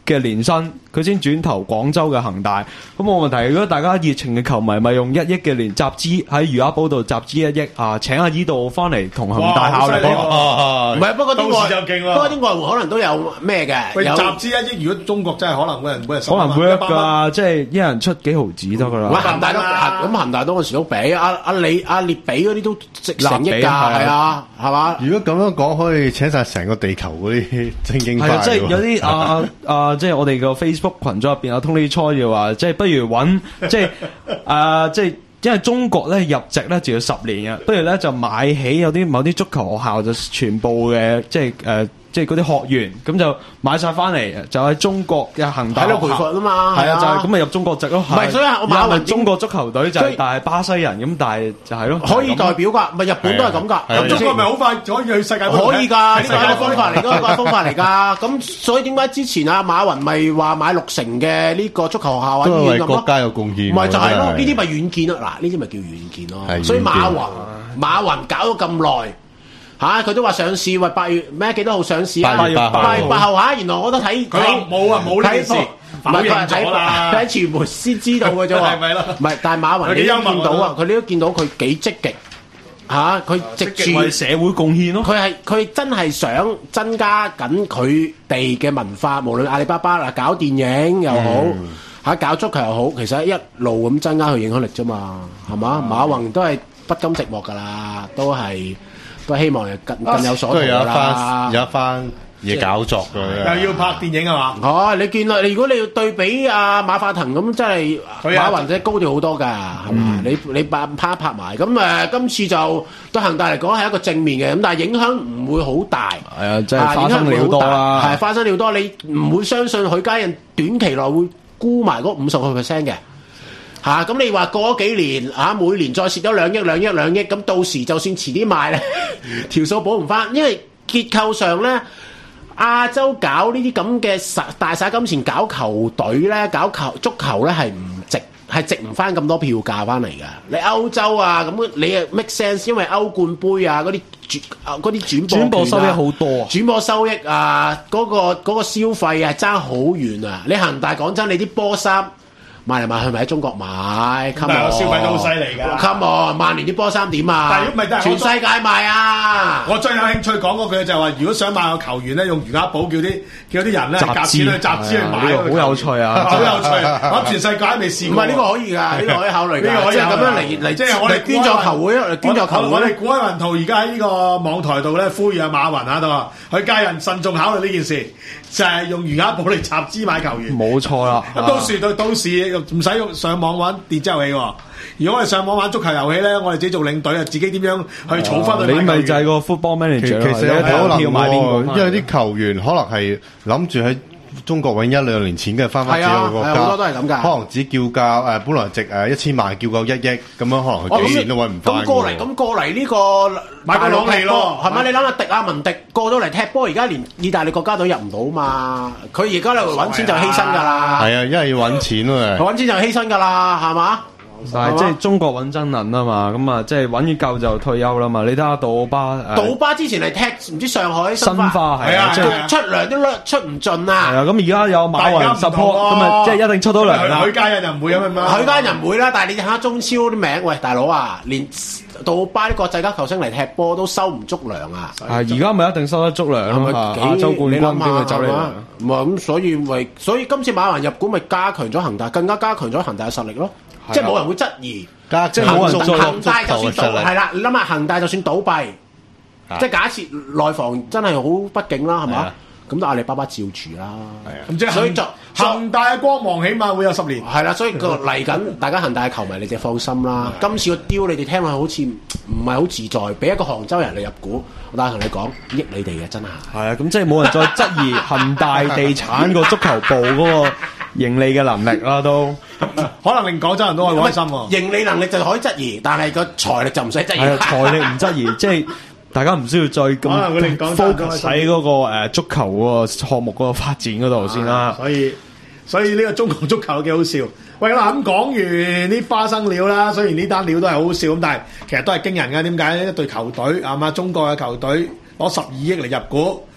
嘅年薪，佢先轉投廣州嘅恒大。咁冇問題，如果大家熱情嘅球迷咪用一億嘅年集資喺餘額寶度集資一億啊，請阿依度翻嚟同恒大效力。 唔係，不過啲外就勁啦， 不過啲外援可能都有咩嘅。 喂， 有集資一億，如果中國真係可能每人每人十可能 work 㗎， 㗎，即係一人出幾毫子得㗎啦。 恒大都咁恒大當時都俾阿阿李阿列比嗰啲都值成億㗎，係啊，係嘛？ 如果咁樣講，可以請晒成個地球嗰啲精英派。 係啊，即係有啲啊啊，即係我哋個 Facebook 群組入邊阿 Tony Choi 就話，即係不如揾即係啊，即係。因為中國咧入籍咧就要十年嘅，不如咧就買起有啲某啲足球學校就全部嘅即係誒、呃、即係嗰啲學員，咁就買晒翻嚟，就喺中國嘅恒大喺度培訓啊嘛， 係啊，就係咁咪入中國籍咯。 唔係，所以我馬雲中國足球隊就係但係巴西人咁，但係就係咯， 可以代表㗎，咪日本都係咁㗎。 咁中國咪好快可以去世界盃？ 可以㗎，呢個係一個方法嚟，都係一個方法嚟㗎。咁所以點解之前啊馬雲咪話買六成嘅呢個足球學校啊？ 都係為國家有貢獻。 唔係就係咯，呢啲咪軟件咯。嗱，呢啲咪叫軟件咯。所以馬雲馬雲搞咗咁耐。嚇！佢都話上市，喂八月咩幾多號上市啊？ 八月八號。 八月八號嚇，原來我都睇佢話冇啊，冇呢件事，否認咗啦。 睇傳媒先知道嘅啫喎。係咪咯？唔係，但係馬雲你都見到啊，佢你都見到佢幾積極嚇，佢藉住為社會貢獻咯。 佢係佢真係想增加緊佢哋嘅文化，無論阿里巴巴嗱搞電影又好嚇，搞足球又好，其實一路咁增加佢影響力啫嘛，係嘛？馬雲都係不甘寂寞㗎啦，都係。都希望更更有所圖啦， 有一番嘢搞作嘅， 又要拍電影係嘛？ 哦，你見啦，如果你要對比阿馬化騰咁，真係馬雲真係高調好多㗎，係嘛？你你拍拍拍埋咁誒，今次就對恒大嚟講係一個正面嘅，咁但係影響唔會好大。 係啊，即係花生料多啦， 係花生料多，你唔會相信許家印短期內會沽埋嗰五十個 percent 嘅。嚇！咁、啊、你話過咗幾年嚇、啊，每年再蝕咗兩億、兩億、兩億，咁到時就算遲啲賣咧，條數補唔翻，因為結構上咧，亞洲搞呢啲咁嘅大灑金錢搞球隊咧，搞球足球咧係唔值，係值唔翻咁多票價翻嚟㗎。你歐洲啊，咁你啊 make sense，因為歐冠杯啊嗰啲轉嗰啲轉播、啊、 轉播收益好多啊， 轉播收益啊，嗰、嗰個嗰、嗰個消費啊爭好遠啊！你恒大講真，你啲波衫。買嚟買去咪喺中國買， 但係消費都好犀利㗎。 Come on，曼聯啲波衫點啊？ 但係唔係，但係全世界賣啊！ 我最有興趣講嗰句就係話，如果想買個球員咧，用餘額寶叫啲叫啲人咧夾錢去集資去買， 好有趣啊！ 好有趣啊！我全世界都未試過。 唔係呢個可以㗎，呢個可以考慮㗎。呢個可以咁樣嚟嚟， 即係我哋捐助球會，捐助球會。 我哋古海雲圖而家喺呢個網台度咧，呼籲阿馬雲喺度啊，佢家人慎重考慮呢件事，就係用餘額寶嚟集資買球員。 冇錯啦， 到時到到時唔使用上網玩電子遊戲喎。如果我哋上網玩足球遊戲咧，我哋自己做領隊啊，自己點樣去儲分去買球員？ 你咪就係個 football manager。 其實有可能喎， 因為啲球員可能係諗住喺中國揾一兩年錢嘅翻返自己個國家， 好多都係咁㗎。 可能只叫價誒，本來值誒一千萬，叫夠一億咁樣，可能佢幾年都揾唔翻。 咁過嚟，咁過嚟呢個買個朗尼咯， 係咪？你諗下迪亞文迪過到嚟踢波，而家連意大利國家隊入唔到嘛？佢而家嚟揾錢就犧牲㗎啦。 係啊，因為要揾錢啊。 揾錢就犧牲㗎啦，係嘛？ 但係即係中國揾真銀啊嘛，咁啊即係揾完夠就退休啦嘛。你睇下杜巴， 杜巴之前嚟踢唔知上海申花係啊，即係出糧都出唔盡啊。 係啊，咁而家有馬雲 support，咁啊即係一定出到糧啦。 許家印就唔會咁樣， 許家印唔會啦。但係你睇下中超啲名，喂大佬啊，連杜巴啲國際級球星嚟踢波都收唔足糧啊。 係而家咪一定收得足糧咯。亞洲冠軍邊個走嚟？ 唔係咁，所以咪所以今次馬雲入股咪加強咗恒大，更加加強咗恒大嘅實力咯。即係冇人會質疑， 即係冇人再恒大就算倒係啦，你諗下恒大就算倒閉，即係假設內房真係好不景啦，係嘛？咁都阿里巴巴照住啦。係啊， 咁即係所以就恒大嘅光芒起碼會有十年。 係啦，所以個嚟緊，大家恒大嘅球迷你哋放心啦。今次個雕你哋聽落好似唔係好自在，俾一個杭州人嚟入股，我但係同你講益你哋嘅真係。 係啊，咁即係冇人再質疑恒大地產個足球部嗰個盈利嘅能力啦，都可能令廣州人都可以開心喎。 盈利能力就可以質疑，但係個財力就唔使質疑。 係啊，財力唔質疑，即係大家唔需要再咁 focus 喺嗰個誒足球嗰個項目嗰個發展嗰度先啦。 所以所以呢個中國足球幾好笑。喂，嗱咁講完啲花生料啦，雖然呢單料都係好好笑咁，但係其實都係驚人㗎。點解一隊球隊係嘛？中國嘅球隊攞十二億嚟入股，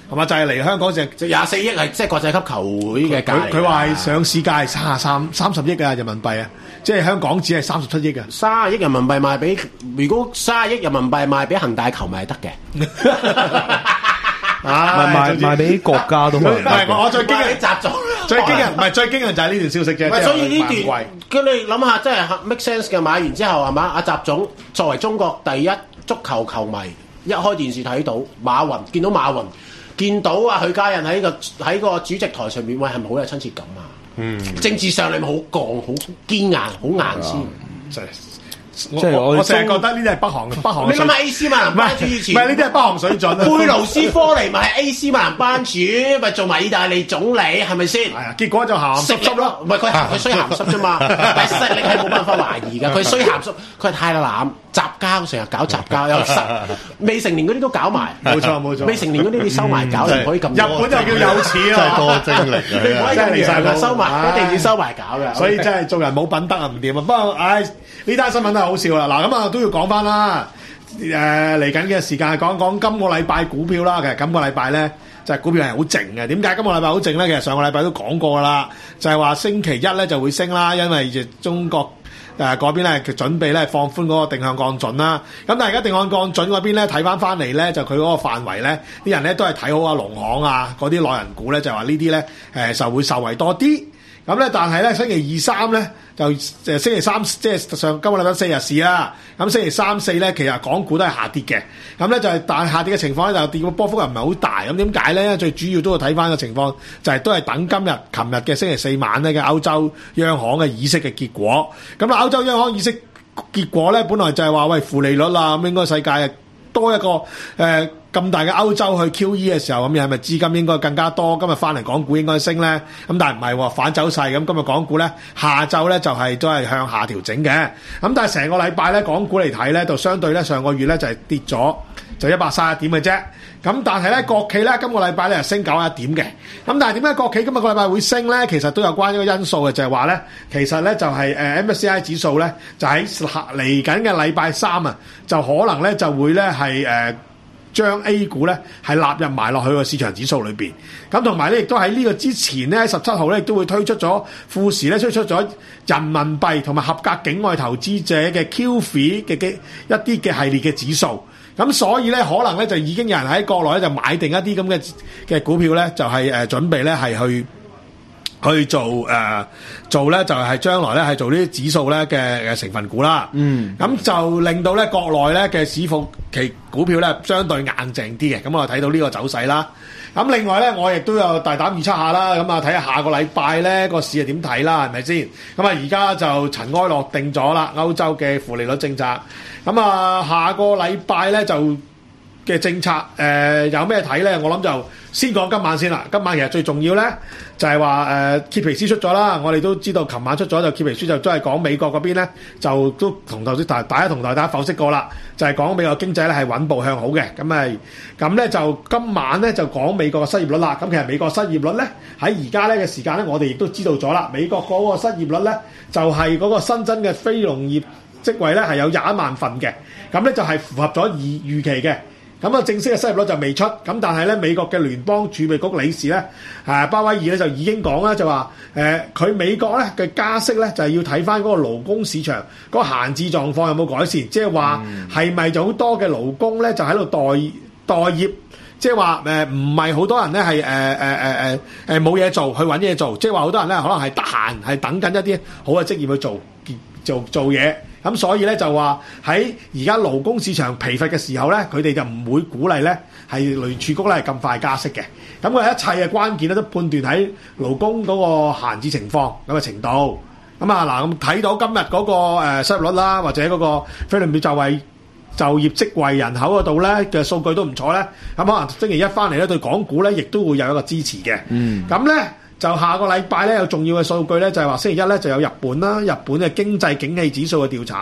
係嘛？就係、是、嚟香港就廿四億係即係國際級球會嘅價。 佢話係上市價係三十三三十億嘅人民幣啊，即係香港只係三十七億嘅。 三十億人民幣賣俾，如果三十億人民幣賣俾恒大球迷係得嘅。 啊！賣賣俾國家都可以。 唔係我最驚嘅習總， 最驚嘅唔係最驚嘅就係呢段消息啫。 唔係，所以呢段，咁你諗下，真係 make sense 嘅。買完之後係嘛？阿習總作為中國第一足球球迷，一開電視睇到馬雲，見到馬雲，見到啊許家印喺個喺個主席台上面，喂，係咪好有親切感啊？嗯，政治上你咪好鋼、好堅硬、好硬先， 真係。即係我我成日覺得呢啲係北韓北韓。 你諗下 A C 米蘭班主以前， 唔係呢啲係北韓水準。 貝盧斯科尼咪係 A C 米蘭班主，咪做埋意大利總理，係咪先？係啊，結果就鹹濕濕咯。 唔係佢佢衰鹹濕啫嘛，但係實力係冇辦法懷疑㗎。佢衰鹹濕，佢係太濫雜交，成日搞雜交又實，未成年嗰啲都搞埋。 冇錯冇錯， 未成年嗰啲你收埋搞，你唔可以咁。日本就叫有錢啊， 真係多精力啊！ 你唔可以咁離曬收埋，一定要收埋搞嘅。 所以真係做人冇品德啊，唔掂啊。不過唉，呢單新聞都係好笑啦。嗱咁啊都要講翻啦。誒嚟緊嘅時間講講今個禮拜股票啦。其實今個禮拜咧就係股票係好靜嘅。點解今個禮拜好靜咧？其實上個禮拜都講過噶啦，就係話星期一咧就會升啦，因為中國。誒嗰邊咧，佢準備咧放寬嗰個定向降準啦。咁但係而家定向降準嗰邊咧睇翻翻嚟咧，就佢嗰個範圍咧，啲人咧都係睇好啊農行啊嗰啲內銀股咧，就話呢啲咧誒就會受惠多啲。咁咧，但係咧星期二三咧就誒星期三即係上今個禮拜四日市啦。咁星期三四咧，其實港股都係下跌嘅。咁咧就係但係下跌嘅情況咧，就跌個波幅又唔係好大。咁點解咧？最主要都要睇翻個情況，就係、是、都係等今日、琴日嘅星期四晚咧嘅歐洲央行嘅議息嘅結果。咁啊，歐洲央行議息結果咧，本來就係話喂負利率啦，咁應該世界多一個誒。呃咁大嘅歐洲去 Q E 嘅時候，咁又係咪資金應該更加多？今日翻嚟港股應該升咧，咁但係唔係喎，反走勢。咁今日港股咧下晝咧就係、是、都係向下調整嘅。咁但係成個禮拜咧港股嚟睇咧，就相對咧上個月咧就係跌咗就一百三十點嘅啫。咁但係咧國企咧今個禮拜咧係升九十一點嘅。咁但係點解國企今日個禮拜會升咧？其實都有關一個因素嘅，就係話咧，其實咧就係誒 M S C I 指數咧就喺嚟緊嘅禮拜三啊，就可能咧就會咧係誒。將 A 股咧係納入埋落去個市場指數裏邊，咁同埋咧亦都喺呢個之前咧十七號咧亦都會推出咗富時咧推出咗人民幣同埋合格境外投資者嘅 Q F I 嘅嘅一啲嘅系列嘅指數，咁所以咧可能咧就已經有人喺國內咧就買定一啲咁嘅嘅股票咧，就係、是、誒準備咧係去。去做誒、呃、做咧就係、是、將來咧係做呢啲指數咧嘅嘅成分股啦。嗯，咁就令到咧國內咧嘅市況期股票咧相對硬淨啲嘅。咁我睇到呢個走勢啦。咁另外咧，我亦都有大膽預測下啦。咁啊睇下下個禮拜咧個市係點睇啦，係咪先？咁啊而家就塵埃落定咗啦，歐洲嘅負利率政策。咁啊下個禮拜咧就嘅政策誒、呃、有咩睇咧？我諗就先講今晚先啦。今晚其實最重要咧就係話誒揭皮書出咗啦。我哋都知道，琴晚出咗就揭皮書就都係講美國嗰邊咧，就都同頭先大大家同大家剖析過啦，就係、是、講美國經濟咧係穩步向好嘅。咁咪咁咧就今晚咧就講美國嘅失業率啦。咁其實美國失業率咧喺而家咧嘅時間咧，我哋亦都知道咗啦。美國嗰個失業率咧就係、是、嗰個新增嘅非農業職位咧係有廿一萬份嘅，咁咧就係符合咗預預期嘅。咁啊，正式嘅失業率就未出，咁但係咧，美國嘅聯邦儲備局理事咧，誒鮑威爾咧就已經講啦，就話誒佢美國咧嘅加息咧就係要睇翻嗰個勞工市場嗰個閒置狀況有冇改善，即係話係咪就好多嘅勞工咧就喺度待待業，即係話誒唔係好多人咧係誒誒誒誒誒冇嘢做去揾嘢做，即係話好多人咧可能係得閒係等緊一啲好嘅職業去做做做嘢。咁所以咧就話喺而家勞工市場疲乏嘅時候咧，佢哋就唔會鼓勵咧係聯儲局咧係咁快加息嘅。咁佢一切嘅關鍵咧都判斷喺勞工嗰個閒置情況咁嘅程度。咁啊嗱，咁睇到今日嗰個誒失業率啦，或者嗰個非農業就位就業職位人口嗰度咧嘅數據都唔錯咧。咁可能星期一翻嚟咧對港股咧亦都會有一個支持嘅。嗯，咁咧。就下個禮拜咧有重要嘅數據咧，就係話星期一咧就有日本啦，日本嘅經濟景氣指數嘅調查啦。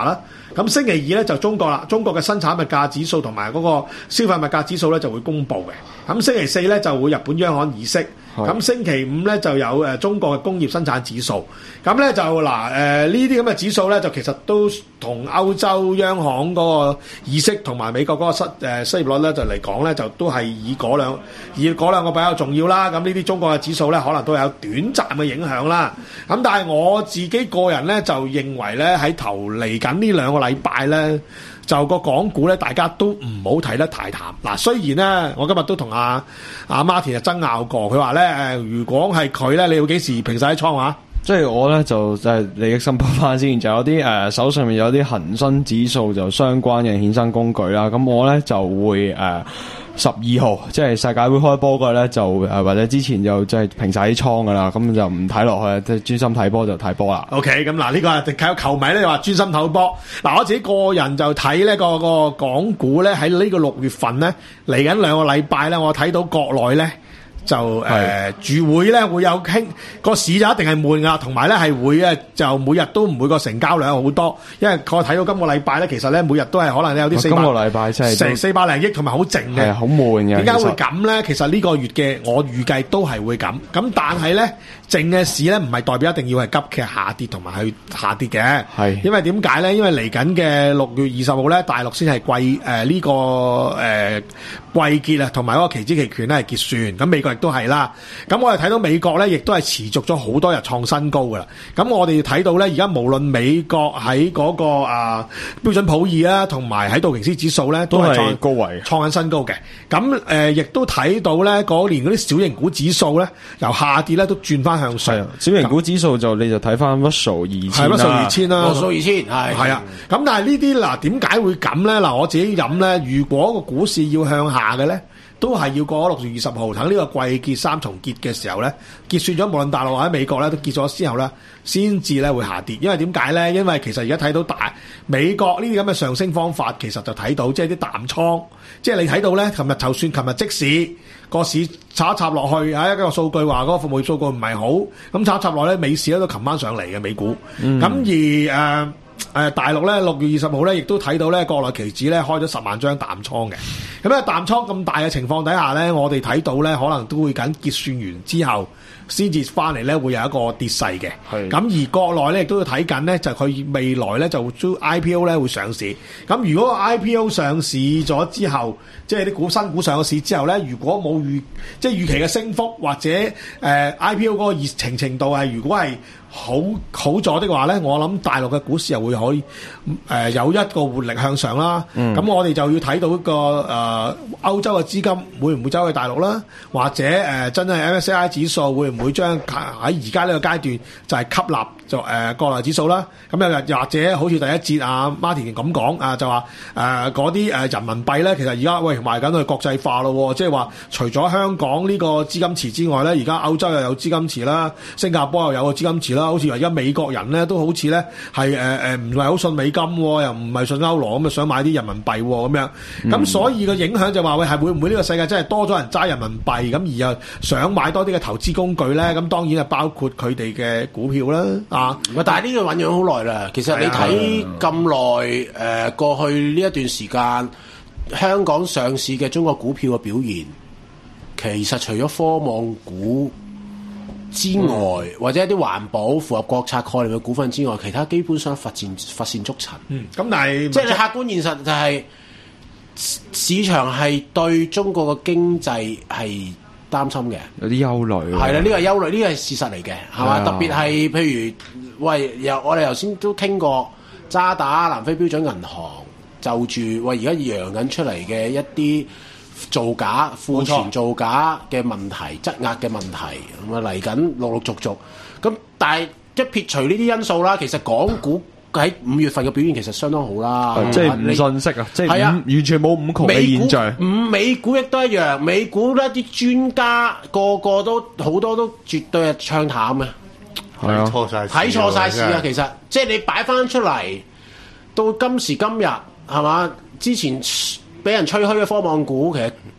咁星期二咧就中國啦，中國嘅生產物價指數同埋嗰個消費物價指數咧就會公布嘅。咁星期四咧就會日本央行議息。咁星期五咧就有誒中國嘅工業生產指數，咁咧就嗱誒呢啲咁嘅指數咧就其實都同歐洲央行嗰個議息同埋美國嗰個失誒失業率咧就嚟講咧就都係以嗰兩以嗰兩個比較重要啦。咁呢啲中國嘅指數咧可能都有短暫嘅影響啦。咁但係我自己個人咧就認為咧喺頭嚟緊呢兩個禮拜咧。就個港股咧，大家都唔好睇得太淡。嗱，雖然咧，我今日都同阿阿 Martin 啊爭拗過，佢話咧誒，如果係佢咧，你要幾時平晒啲倉啊？ 即係我咧就即係利益申報翻先，就有啲誒、呃、手上面有啲恒生指數就相關嘅衍生工具啦。咁我咧就會誒十二號，即係世界盃開波嗰日咧就誒、呃、或者之前就即係平晒啲倉噶啦，咁就唔睇落去，即係專心睇波就睇波啦。 OK，咁嗱呢個係睇球迷咧話專心睇波。嗱我自己個人就睇呢個個港股咧喺呢個六月份咧嚟緊兩個禮拜咧，我睇到國內咧。就誒、呃、住會咧會有傾個市就一定係悶噶，同埋咧係會咧就每日都唔會個成交量好多，因為我睇到今個禮拜咧其實咧每日都係可能有啲四百今個禮拜真係成四百零億同埋好靜嘅，係好悶嘅。點解會咁咧？其實呢個月嘅我預計都係會咁，咁但係咧靜嘅市咧唔係代表一定要係急劇下跌同埋去下跌嘅，係因為點解咧？因為嚟緊嘅六月二十號咧，大陸先係季誒呢個誒、呃、季結啊，同埋嗰個期指期權咧係結算，咁美國都係啦，咁我哋睇到美國咧，亦都係持續咗好多日創新高噶啦。咁我哋睇到咧，而家無論美國喺嗰、那個啊標準普爾啦，同埋喺道瓊斯指數咧，都係創高位，創緊新高嘅。咁誒，亦、呃、都睇到咧，嗰年嗰啲小型股指數咧，由下跌咧都轉翻向上。 小型股指數就你就睇翻 Russell 二千啦， 係 Russell 二千啦 Russell 二千係係啊。咁但係呢啲嗱，點解會咁咧？嗱，我自己諗咧，如果個股市要向下嘅咧。都係要過咗六月二十號，等呢個季結三重結嘅時候咧，結算咗無論大陸或者美國咧都結咗之後咧，先至咧會下跌。因為點解咧？因為其實而家睇到大美國呢啲咁嘅上升方法，其實就睇到即係啲淡倉，即係你睇到咧，琴日就算琴日即使個市插一插落去，喺一個數據話嗰個服務業數據唔係好，咁插一插落咧，美市咧都擒翻上嚟嘅美股。咁、嗯、而誒。呃誒、呃、大陸咧六月二十號咧，亦都睇到咧國內期指咧開咗十萬張淡倉嘅。咁咧淡倉咁大嘅情況底下咧，我哋睇到咧可能都會緊結算完之後先至翻嚟咧會有一個跌勢嘅。咁而國內咧亦都要睇緊咧，就佢未來咧就 I P O 咧會上市。咁如果 I P O 上市咗之後，即係啲股新股上咗市之後咧，如果冇預即係預期嘅升幅或者誒、呃、I P O 嗰個熱情程度係如果係好好咗的話咧，我諗大陸嘅股市又會可以誒、呃、有一個活力向上啦。咁、嗯、我哋就要睇到一個誒、呃、歐洲嘅資金會唔會走去大陸啦，或者誒、呃、真係 M S C I 指數會唔會將喺而家呢個階段就係吸納就誒、呃、國內指數啦。咁又又或者好似第一節啊 Martin 咁講啊，就話誒嗰啲誒人民幣咧，其實而家喂賣緊去國際化咯，即係話除咗香港呢個資金池之外咧，而家歐洲又有資金池啦，新加坡又有個資金池啦。好似而家美國人咧都好似咧係誒誒唔係好信美金，又唔係信歐羅咁啊，想買啲人民幣咁樣。咁、嗯、所以個影響就話喂係會唔會呢個世界真係多咗人揸人民幣，咁而又想買多啲嘅投資工具咧？咁當然係包括佢哋嘅股票啦。啊， 但係呢個醖釀好耐啦。其實你睇咁耐誒過去呢一段時間，香港上市嘅中國股票嘅表現，其實除咗科網股之外，嗯、或者一啲環保符合國策概念嘅股份之外，其他基本上乏善乏善足陳。嗯，咁但係即係你客觀現實就係、是、市場係對中國嘅經濟係擔心嘅， 有啲憂慮。 係啦，呢個憂慮呢個係事實嚟嘅，係嘛？特別係譬如喂，又我哋頭先都傾過渣打、南非標準銀行就住喂而家揚緊出嚟嘅一啲造假、庫存造假嘅問題、質押嘅問題，咁啊嚟緊陸陸續續。咁但係一撇除呢啲因素啦，其實港股喺五月份嘅表現其實相當好啦。 即係唔信息啊！即係完全冇五窮嘅現象。 五美股亦都一樣，美股咧啲專家個個都好多都絕對係唱淡嘅。 係啊，錯晒睇錯晒市啊！其實即係你擺翻出嚟，到今時今日係嘛？之前俾人吹噓嘅科網股，其實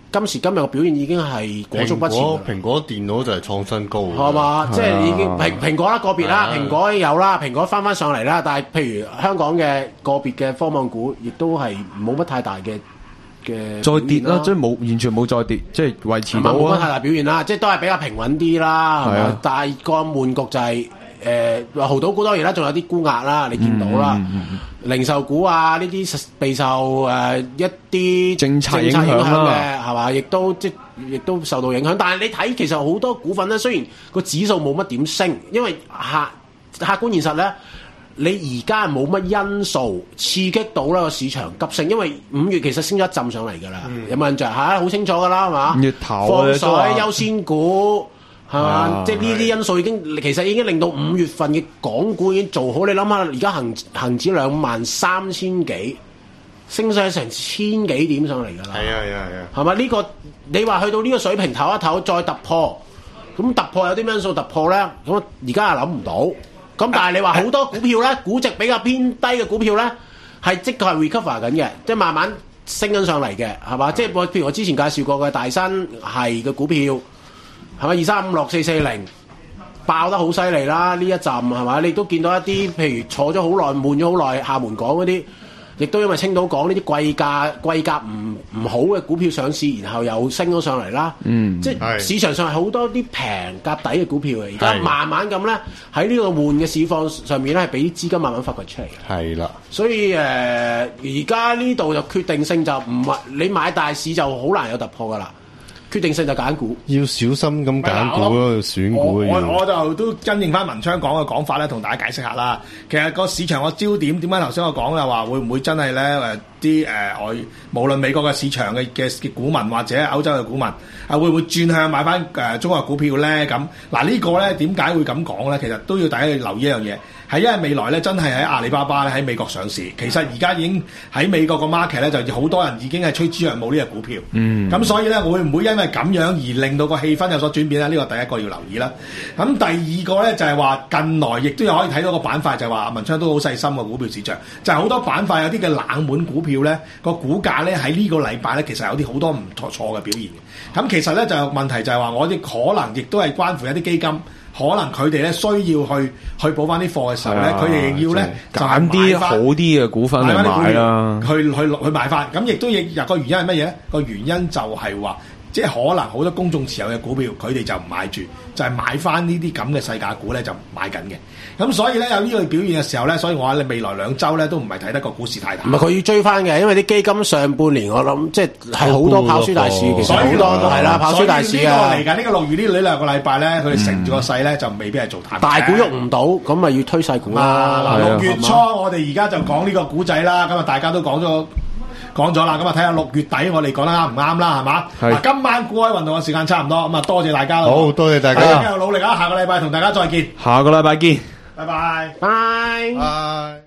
今時今日嘅表現已經係裹足不前。 蘋果電腦就係創新高， 係嘛？即係已經蘋蘋果啦，個別啦，蘋果有啦，蘋果翻翻上嚟啦。但係譬如香港嘅個別嘅科網股，亦都係冇乜太大嘅嘅再跌啦，即係冇完全冇再跌，即係維持到冇乜太大表現啦，即係都係比較平穩啲啦，係嘛？但係個悶局就係、是。誒話濠賭股當然啦，仲有啲沽壓啦，你見到啦，嗯嗯嗯、零售股啊呢啲備受誒、呃、一啲政策影響嘅係嘛，亦都即亦都受到影響。但係你睇其實好多股份咧，雖然個指數冇乜點升，因為客客觀現實咧，你而家冇乜因素刺激到啦個市場急升，因為五月其實升咗一陣上嚟㗎啦，嗯、有冇印象嚇？好清楚㗎啦，係嘛？ 五月頭放水優先股。係嘛？啊、即係呢啲因素已經其實已經令到五月份嘅港股已經做好。你諗下，而家恒恆指兩萬三千幾，升上成千幾點上嚟㗎啦。 係啊係啊係啊！ 係嘛？呢、呢個你話去到呢個水平唞一唞再突破，咁突破有啲咩因素突破咧？咁而家又諗唔到。咁但係你話好多股票咧，估值比較偏低嘅股票咧，係即係 recover 緊嘅，即係慢慢升緊上嚟嘅，係嘛？即係譬如我之前介紹過嘅大新係嘅股票。係咪二三五六四四零爆得好犀利啦？呢一陣係咪？你都見到一啲譬如坐咗好耐、悶咗好耐，廈門港嗰啲，亦都因為青島港呢啲貴價、貴價唔唔好嘅股票上市，然後又升咗上嚟啦。嗯，即係市場上係好多啲平價底嘅股票嘅，而家慢慢咁咧喺呢個悶嘅市況上面咧，係俾啲資金慢慢發掘出嚟嘅。係啦，所以誒，而家呢度就決定性就唔係你買大市就好難有突破㗎啦。決定性就揀股， 要小心咁揀股咯，選股我我，我就都跟應翻文昌講嘅講法咧，同大家解釋下啦。其實個市場個焦點點解頭先我講啦，話會唔會真係咧誒啲誒外無論美國嘅市場嘅嘅股民或者歐洲嘅股民啊，會唔會轉向買翻誒、呃、中國股票咧？咁嗱、這個、呢個咧點解會咁講咧？其實都要大家要留意一樣嘢。係因為未來咧，真係喺阿里巴巴咧喺美國上市，其實而家已經喺美國個 market 咧，就好多人已經係趨之若鶩呢隻股票。嗯，咁所以咧，會唔會因為咁樣而令到個氣氛有所轉變咧？呢、這個第一個要留意啦。咁第二個咧就係、是、話近來亦都有可以睇到個板塊，就係、是、話文昌都好細心嘅股票市場，就係、是、好多板塊有啲嘅冷門股票咧，個股價咧喺呢個禮拜咧，其實有啲好多唔錯嘅表現嘅。咁其實咧就問題就係話，我哋可能亦都係關乎一啲基金。可能佢哋咧需要去去補翻啲貨嘅時候咧，佢哋要咧揀啲好啲嘅股份嚟買啦， 去去去買翻。咁亦都亦有個原因係乜嘢咧？個原因就係話，即係可能好多公眾持有嘅股票，佢哋就唔買住，就係、是、買翻呢啲咁嘅細價股咧，就買緊嘅。咁所以咧有呢個表現嘅時候咧，所以我話你未來兩週咧都唔係睇得個股市太大。 唔係佢要追翻嘅，因為啲基金上半年我諗即係係好多跑輸大市，其實好多都係啦，跑輸大市啊！ 嚟緊呢個六月呢呢兩個禮拜咧，佢哋乘住個勢咧就未必係做淡。 大股喐唔到，咁咪要推細股啦。 嗱六月初我哋而家就講呢個股仔啦，咁啊大家都講咗。講咗啦，咁啊睇下六月底我哋講得啱唔啱啦，係嘛？嗱，今晚股海運動嘅時間差唔多，咁啊多謝大家啦。 好多謝大家， 繼續努力啊！下個禮拜同大家再見。 下個禮拜見。 拜拜。 拜拜。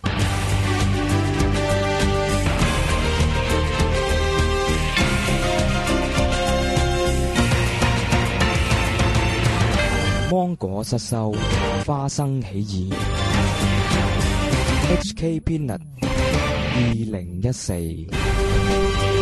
芒果失收，花生起義。H K Peanut 二零一四。